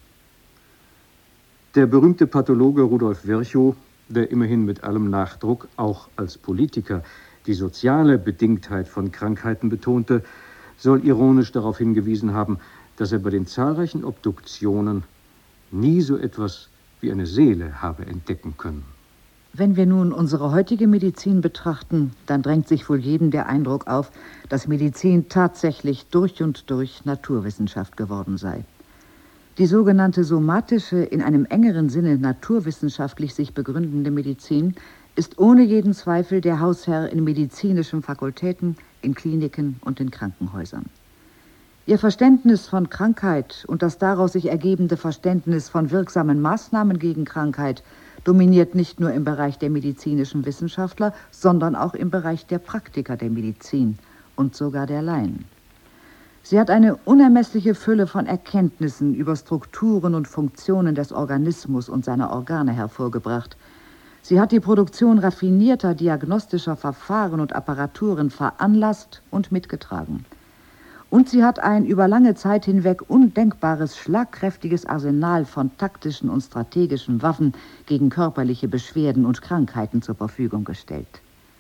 C: Der berühmte Pathologe Rudolf Virchow, der immerhin mit allem Nachdruck auch als Politiker die soziale Bedingtheit von Krankheiten betonte, soll ironisch darauf hingewiesen haben, dass er bei den zahlreichen Obduktionen nie so etwas wie eine Seele habe entdecken können.
D: Wenn wir nun unsere heutige Medizin betrachten, dann drängt sich wohl jedem der Eindruck auf, dass Medizin tatsächlich durch und durch Naturwissenschaft geworden sei. Die sogenannte somatische, in einem engeren Sinne naturwissenschaftlich sich begründende Medizin ist ohne jeden Zweifel der Hausherr in medizinischen Fakultäten, in Kliniken und in Krankenhäusern. Ihr Verständnis von Krankheit und das daraus sich ergebende Verständnis von wirksamen Maßnahmen gegen Krankheit dominiert nicht nur im Bereich der medizinischen Wissenschaftler, sondern auch im Bereich der Praktiker der Medizin und sogar der Laien. Sie hat eine unermessliche Fülle von Erkenntnissen über Strukturen und Funktionen des Organismus und seiner Organe hervorgebracht. Sie hat die Produktion raffinierter diagnostischer Verfahren und Apparaturen veranlasst und mitgetragen. Und sie hat ein über lange Zeit hinweg undenkbares, schlagkräftiges Arsenal von taktischen und strategischen Waffen gegen körperliche Beschwerden und Krankheiten zur Verfügung gestellt.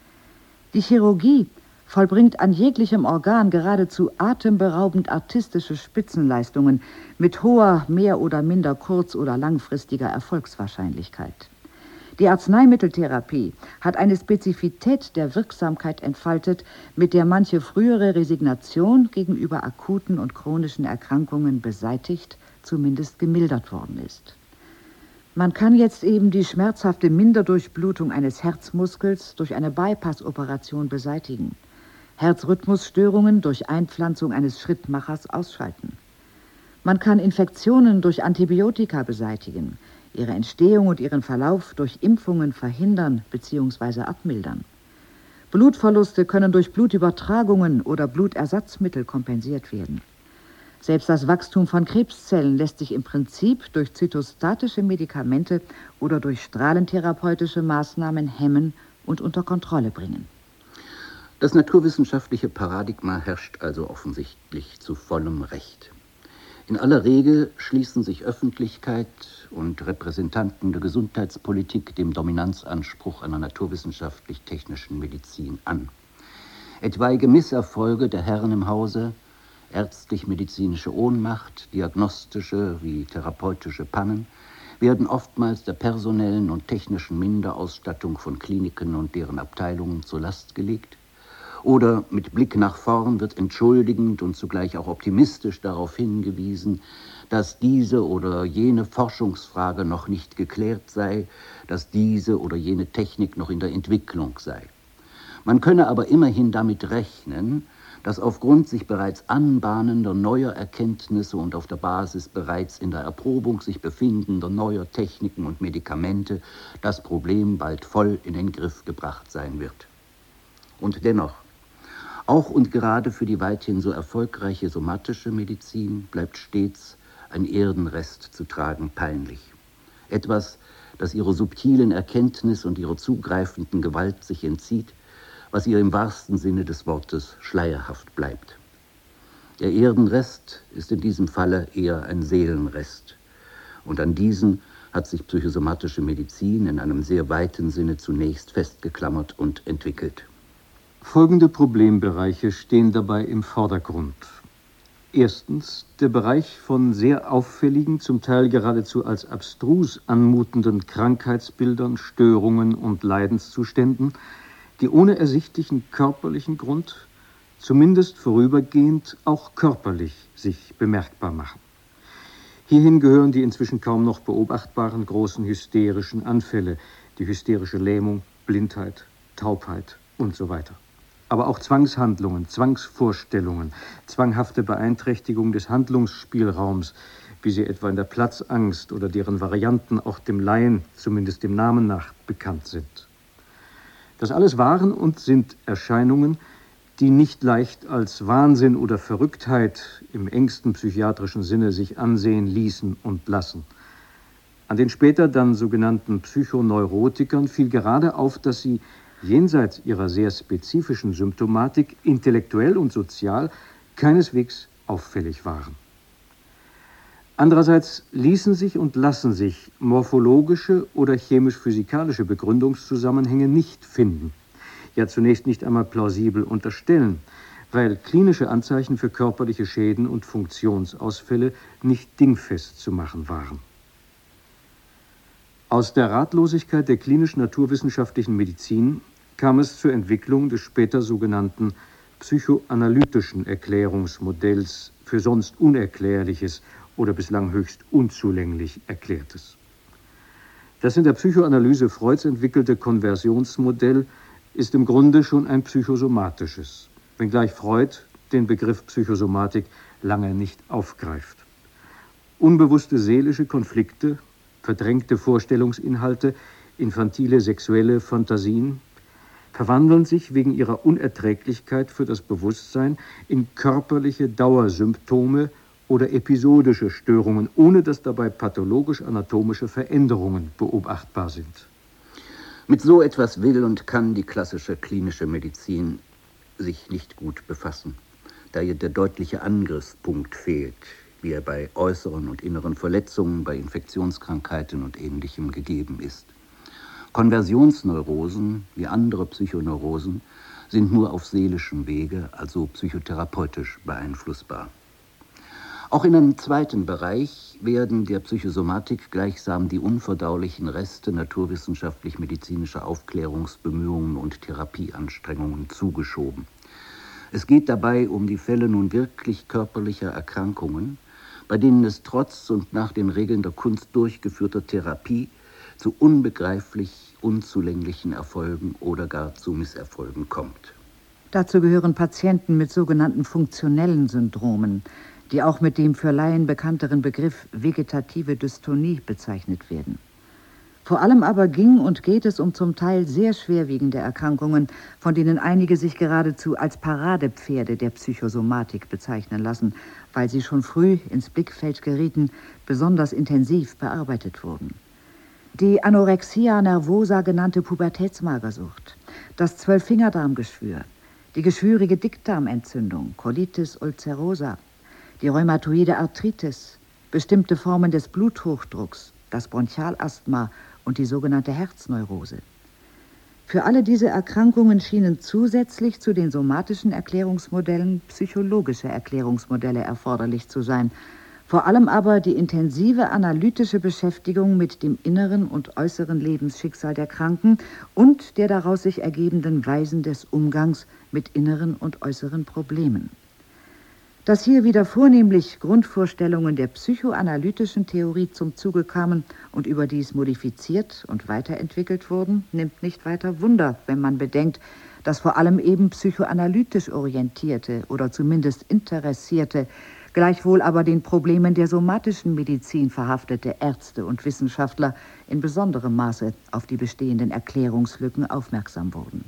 D: Die Chirurgie vollbringt an jeglichem Organ geradezu atemberaubend artistische Spitzenleistungen mit hoher, mehr oder minder kurz- oder langfristiger Erfolgswahrscheinlichkeit. Die Arzneimitteltherapie hat eine Spezifität der Wirksamkeit entfaltet, mit der manche frühere Resignation gegenüber akuten und chronischen Erkrankungen beseitigt, zumindest gemildert worden ist. Man kann jetzt eben die schmerzhafte Minderdurchblutung eines Herzmuskels durch eine Bypass-Operation beseitigen, Herzrhythmusstörungen durch Einpflanzung eines Schrittmachers ausschalten. Man kann Infektionen durch Antibiotika beseitigen, ihre Entstehung und ihren Verlauf durch Impfungen verhindern bzw. abmildern. Blutverluste können durch Blutübertragungen oder Blutersatzmittel kompensiert werden. Selbst das Wachstum von Krebszellen lässt sich im Prinzip durch zytostatische Medikamente oder durch strahlentherapeutische Maßnahmen hemmen und unter Kontrolle bringen.
B: Das naturwissenschaftliche Paradigma herrscht also offensichtlich zu vollem Recht. In aller Regel schließen sich Öffentlichkeit und Repräsentanten der Gesundheitspolitik dem Dominanzanspruch einer naturwissenschaftlich-technischen Medizin an. Etwaige Misserfolge der Herren im Hause, ärztlich-medizinische Ohnmacht, diagnostische wie therapeutische Pannen, werden oftmals der personellen und technischen Minderausstattung von Kliniken und deren Abteilungen zur Last gelegt. Oder mit Blick nach vorn wird entschuldigend und zugleich auch optimistisch darauf hingewiesen, dass diese oder jene Forschungsfrage noch nicht geklärt sei, dass diese oder jene Technik noch in der Entwicklung sei. Man könne aber immerhin damit rechnen, dass aufgrund sich bereits anbahnender neuer Erkenntnisse und auf der Basis bereits in der Erprobung sich befindender neuer Techniken und Medikamente das Problem bald voll in den Griff gebracht sein wird. Und dennoch, auch und gerade für die weithin so erfolgreiche somatische Medizin bleibt stets ein Erdenrest zu tragen peinlich. Etwas, das ihrer subtilen Erkenntnis und ihrer zugreifenden Gewalt sich entzieht, was ihr im wahrsten Sinne des Wortes schleierhaft bleibt. Der Erdenrest ist in diesem Falle eher ein Seelenrest. Und an diesen hat sich psychosomatische Medizin in einem sehr weiten Sinne zunächst festgeklammert und entwickelt.
C: Folgende Problembereiche stehen dabei im Vordergrund. Erstens der Bereich von sehr auffälligen, zum Teil geradezu als abstrus anmutenden Krankheitsbildern, Störungen und Leidenszuständen, die ohne ersichtlichen körperlichen Grund, zumindest vorübergehend, auch körperlich sich bemerkbar machen. Hierhin gehören die inzwischen kaum noch beobachtbaren großen hysterischen Anfälle, die hysterische Lähmung, Blindheit, Taubheit und so weiter. Aber auch Zwangshandlungen, Zwangsvorstellungen, zwanghafte Beeinträchtigung des Handlungsspielraums, wie sie etwa in der Platzangst oder deren Varianten auch dem Laien, zumindest dem Namen nach, bekannt sind. Das alles waren und sind Erscheinungen, die nicht leicht als Wahnsinn oder Verrücktheit im engsten psychiatrischen Sinne sich ansehen ließen und lassen. An den später dann sogenannten Psychoneurotikern fiel gerade auf, dass sie jenseits ihrer sehr spezifischen Symptomatik intellektuell und sozial keineswegs auffällig waren. Andererseits ließen sich und lassen sich morphologische oder chemisch-physikalische Begründungszusammenhänge nicht finden, ja zunächst nicht einmal plausibel unterstellen, weil klinische Anzeichen für körperliche Schäden und Funktionsausfälle nicht dingfest zu machen waren. Aus der Ratlosigkeit der klinisch-naturwissenschaftlichen Medizin kam es zur Entwicklung des später sogenannten psychoanalytischen Erklärungsmodells für sonst Unerklärliches oder bislang höchst unzulänglich Erklärtes. Das in der Psychoanalyse Freuds entwickelte Konversionsmodell ist im Grunde schon ein psychosomatisches, wenngleich Freud den Begriff Psychosomatik lange nicht aufgreift. Unbewusste seelische Konflikte, verdrängte Vorstellungsinhalte, infantile sexuelle Fantasien verwandeln sich wegen ihrer Unerträglichkeit für das Bewusstsein in körperliche Dauersymptome oder episodische Störungen, ohne dass dabei pathologisch-anatomische Veränderungen beobachtbar sind.
B: Mit so etwas will und kann die klassische klinische Medizin sich nicht gut befassen, da ihr der deutliche Angriffspunkt fehlt, wie er bei äußeren und inneren Verletzungen, bei Infektionskrankheiten und Ähnlichem gegeben ist. Konversionsneurosen, wie andere Psychoneurosen, sind nur auf seelischem Wege, also psychotherapeutisch beeinflussbar. Auch in einem zweiten Bereich werden der Psychosomatik gleichsam die unverdaulichen Reste naturwissenschaftlich-medizinischer Aufklärungsbemühungen und Therapieanstrengungen zugeschoben. Es geht dabei um die Fälle nun wirklich körperlicher Erkrankungen, bei denen es trotz und nach den Regeln der Kunst durchgeführter Therapie zu unbegreiflich unzulänglichen Erfolgen oder gar zu Misserfolgen kommt.
D: Dazu gehören Patienten mit sogenannten funktionellen Syndromen, die auch mit dem für Laien bekannteren Begriff vegetative Dystonie bezeichnet werden. Vor allem aber ging und geht es um zum Teil sehr schwerwiegende Erkrankungen, von denen einige sich geradezu als Paradepferde der Psychosomatik bezeichnen lassen, weil sie schon früh ins Blickfeld gerieten, besonders intensiv bearbeitet wurden. Die Anorexia nervosa genannte Pubertätsmagersucht, das Zwölffingerdarmgeschwür, die geschwürige Dickdarmentzündung, Colitis ulcerosa, die rheumatoide Arthritis, bestimmte Formen des Bluthochdrucks, das Bronchialasthma und die sogenannte Herzneurose. Für alle diese Erkrankungen schienen zusätzlich zu den somatischen Erklärungsmodellen psychologische Erklärungsmodelle erforderlich zu sein, vor allem aber die intensive analytische Beschäftigung mit dem inneren und äußeren Lebensschicksal der Kranken und der daraus sich ergebenden Weisen des Umgangs mit inneren und äußeren Problemen. Dass hier wieder vornehmlich Grundvorstellungen der psychoanalytischen Theorie zum Zuge kamen und überdies modifiziert und weiterentwickelt wurden, nimmt nicht weiter Wunder, wenn man bedenkt, dass vor allem eben psychoanalytisch orientierte oder zumindest interessierte, gleichwohl aber den Problemen der somatischen Medizin verhaftete Ärzte und Wissenschaftler in besonderem Maße auf die bestehenden Erklärungslücken aufmerksam wurden.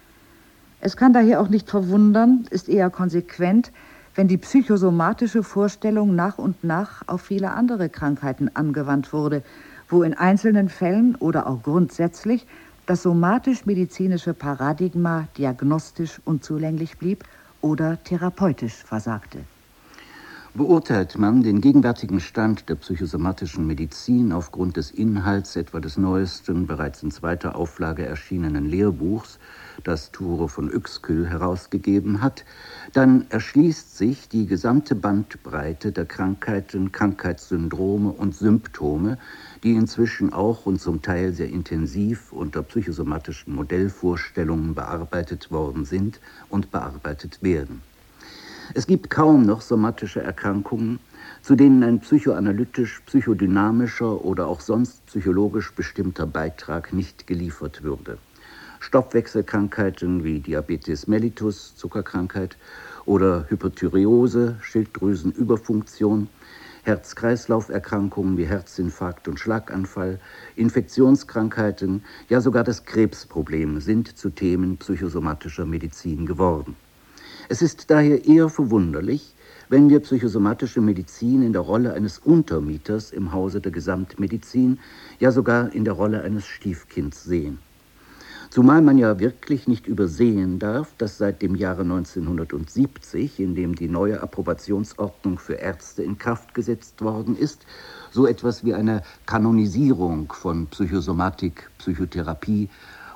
D: Es kann daher auch nicht verwundern, ist eher konsequent, wenn die psychosomatische Vorstellung nach und nach auf viele andere Krankheiten angewandt wurde, wo in einzelnen Fällen oder auch grundsätzlich das somatisch-medizinische Paradigma diagnostisch unzulänglich blieb oder therapeutisch versagte.
B: Beurteilt man den gegenwärtigen Stand der psychosomatischen Medizin aufgrund des Inhalts etwa des neuesten, bereits in zweiter Auflage erschienenen Lehrbuchs, das Thure von Uexküll herausgegeben hat, dann erschließt sich die gesamte Bandbreite der Krankheiten, Krankheitssyndrome und Symptome, die inzwischen auch und zum Teil sehr intensiv unter psychosomatischen Modellvorstellungen bearbeitet worden sind und bearbeitet werden. Es gibt kaum noch somatische Erkrankungen, zu denen ein psychoanalytisch, psychodynamischer oder auch sonst psychologisch bestimmter Beitrag nicht geliefert würde. Stoffwechselkrankheiten wie Diabetes mellitus, Zuckerkrankheit, oder Hyperthyreose, Schilddrüsenüberfunktion, Herz-Kreislauf-Erkrankungen wie Herzinfarkt und Schlaganfall, Infektionskrankheiten, ja sogar das Krebsproblem sind zu Themen psychosomatischer Medizin geworden. Es ist daher eher verwunderlich, wenn wir psychosomatische Medizin in der Rolle eines Untermieters im Hause der Gesamtmedizin, ja sogar in der Rolle eines Stiefkinds sehen. Zumal man ja wirklich nicht übersehen darf, dass seit dem Jahre neunzehnhundertsiebzig, in dem die neue Approbationsordnung für Ärzte in Kraft gesetzt worden ist, so etwas wie eine Kanonisierung von Psychosomatik, Psychotherapie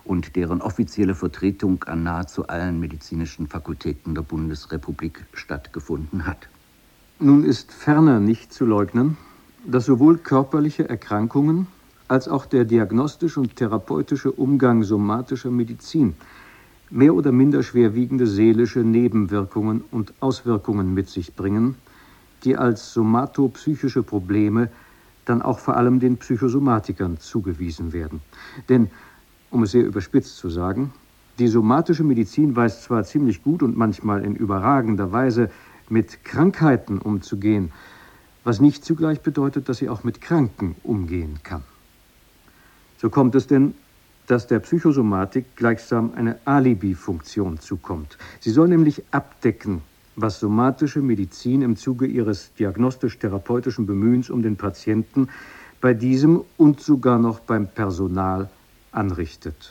B: und deren offizielle Vertretung an nahezu allen medizinischen Fakultäten der Bundesrepublik stattgefunden hat.
C: Nun ist ferner nicht zu leugnen, dass sowohl körperliche Erkrankungen als auch der diagnostische und therapeutische Umgang somatischer Medizin mehr oder minder schwerwiegende seelische Nebenwirkungen und Auswirkungen mit sich bringen, die als somatopsychische Probleme dann auch vor allem den Psychosomatikern zugewiesen werden. Denn, um es sehr überspitzt zu sagen, die somatische Medizin weiß zwar ziemlich gut und manchmal in überragender Weise mit Krankheiten umzugehen, was nicht zugleich bedeutet, dass sie auch mit Kranken umgehen kann. So kommt es denn, dass der Psychosomatik gleichsam eine Alibi-Funktion zukommt. Sie soll nämlich abdecken, was somatische Medizin im Zuge ihres diagnostisch-therapeutischen Bemühens um den Patienten bei diesem und sogar noch beim Personal anrichtet.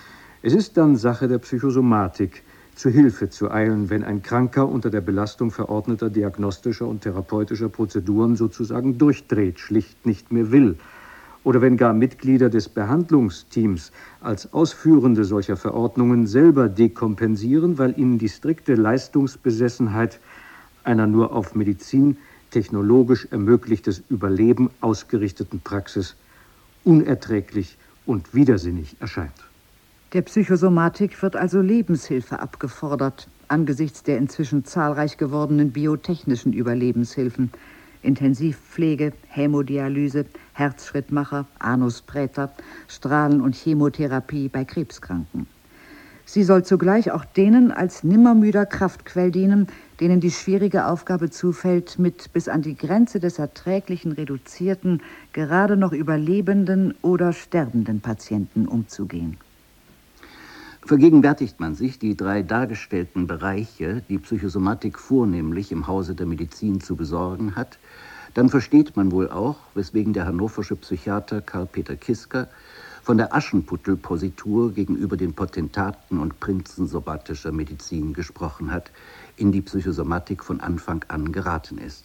C: Es ist dann Sache der Psychosomatik, zu Hilfe zu eilen, wenn ein Kranker unter der Belastung verordneter diagnostischer und therapeutischer Prozeduren sozusagen durchdreht, schlicht nicht mehr will. Oder wenn gar Mitglieder des Behandlungsteams als Ausführende solcher Verordnungen selber dekompensieren, weil ihnen die strikte Leistungsbesessenheit einer nur auf Medizin technologisch ermöglichtes Überleben ausgerichteten Praxis unerträglich und widersinnig erscheint.
D: Der Psychosomatik wird also Lebenshilfe abgefordert, angesichts der inzwischen zahlreich gewordenen biotechnischen Überlebenshilfen. Intensivpflege, Hämodialyse, Herzschrittmacher, Anuspräter, Strahlen- und Chemotherapie bei Krebskranken. Sie soll zugleich auch denen als nimmermüder Kraftquell dienen, denen die schwierige Aufgabe zufällt, mit bis an die Grenze des Erträglichen reduzierten, gerade noch überlebenden oder sterbenden Patienten umzugehen.
B: Vergegenwärtigt man sich die drei dargestellten Bereiche, die Psychosomatik vornehmlich im Hause der Medizin zu besorgen hat, dann versteht man wohl auch, weswegen der hannoversche Psychiater Karl Peter Kisker von der Aschenputtel-Positur gegenüber den Potentaten und Prinzen somatischer Medizin gesprochen hat, in die Psychosomatik von Anfang an geraten ist.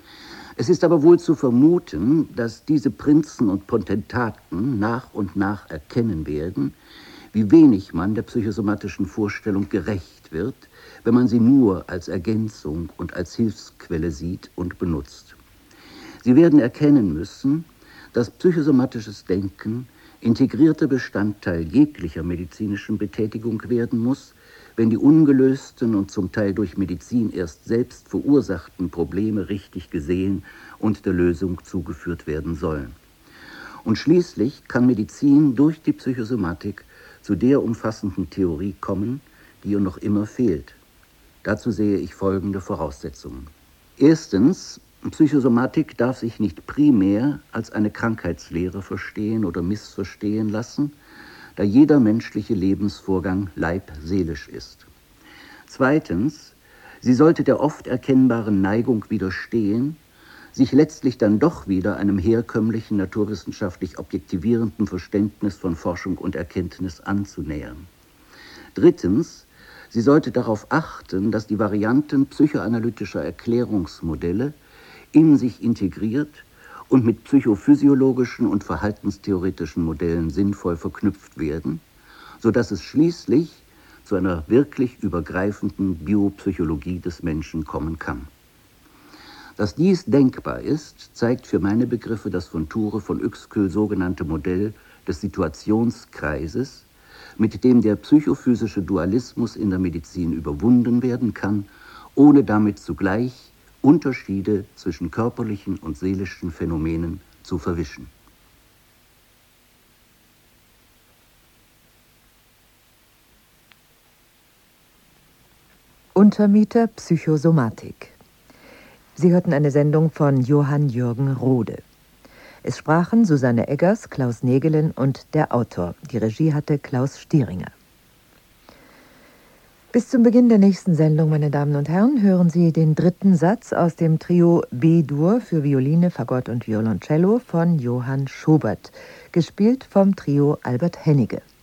B: Es ist aber wohl zu vermuten, dass diese Prinzen und Potentaten nach und nach erkennen werden, wie wenig man der psychosomatischen Vorstellung gerecht wird, wenn man sie nur als Ergänzung und als Hilfsquelle sieht und benutzt. Sie werden erkennen müssen, dass psychosomatisches Denken integrierter Bestandteil jeglicher medizinischen Betätigung werden muss, wenn die ungelösten und zum Teil durch Medizin erst selbst verursachten Probleme richtig gesehen und der Lösung zugeführt werden sollen. Und schließlich kann Medizin durch die Psychosomatik zu der umfassenden Theorie kommen, die ihr noch immer fehlt. Dazu sehe ich folgende Voraussetzungen. Erstens, Psychosomatik darf sich nicht primär als eine Krankheitslehre verstehen oder missverstehen lassen, da jeder menschliche Lebensvorgang leibseelisch ist. Zweitens, sie sollte der oft erkennbaren Neigung widerstehen, sich letztlich dann doch wieder einem herkömmlichen, naturwissenschaftlich objektivierenden Verständnis von Forschung und Erkenntnis anzunähern. Drittens, sie sollte darauf achten, dass die Varianten psychoanalytischer Erklärungsmodelle in sich integriert und mit psychophysiologischen und verhaltenstheoretischen Modellen sinnvoll verknüpft werden, sodass es schließlich zu einer wirklich übergreifenden Biopsychologie des Menschen kommen kann. Dass dies denkbar ist, zeigt für meine Begriffe das von Ture von Uexküll sogenannte Modell des Situationskreises, mit dem der psychophysische Dualismus in der Medizin überwunden werden kann, ohne damit zugleich Unterschiede zwischen körperlichen und seelischen Phänomenen zu verwischen.
A: Untermieter Psychosomatik. Sie hörten eine Sendung von Johann Jürgen Rode. Es sprachen Susanne Eggers, Klaus Nägelen und der Autor. Die Regie hatte Klaus Stieringer. Bis zum Beginn der nächsten Sendung, meine Damen und Herren, hören Sie den dritten Satz aus dem Trio B-Dur für Violine, Fagott und Violoncello von Johann Schobert, gespielt vom Trio Albert Hennige.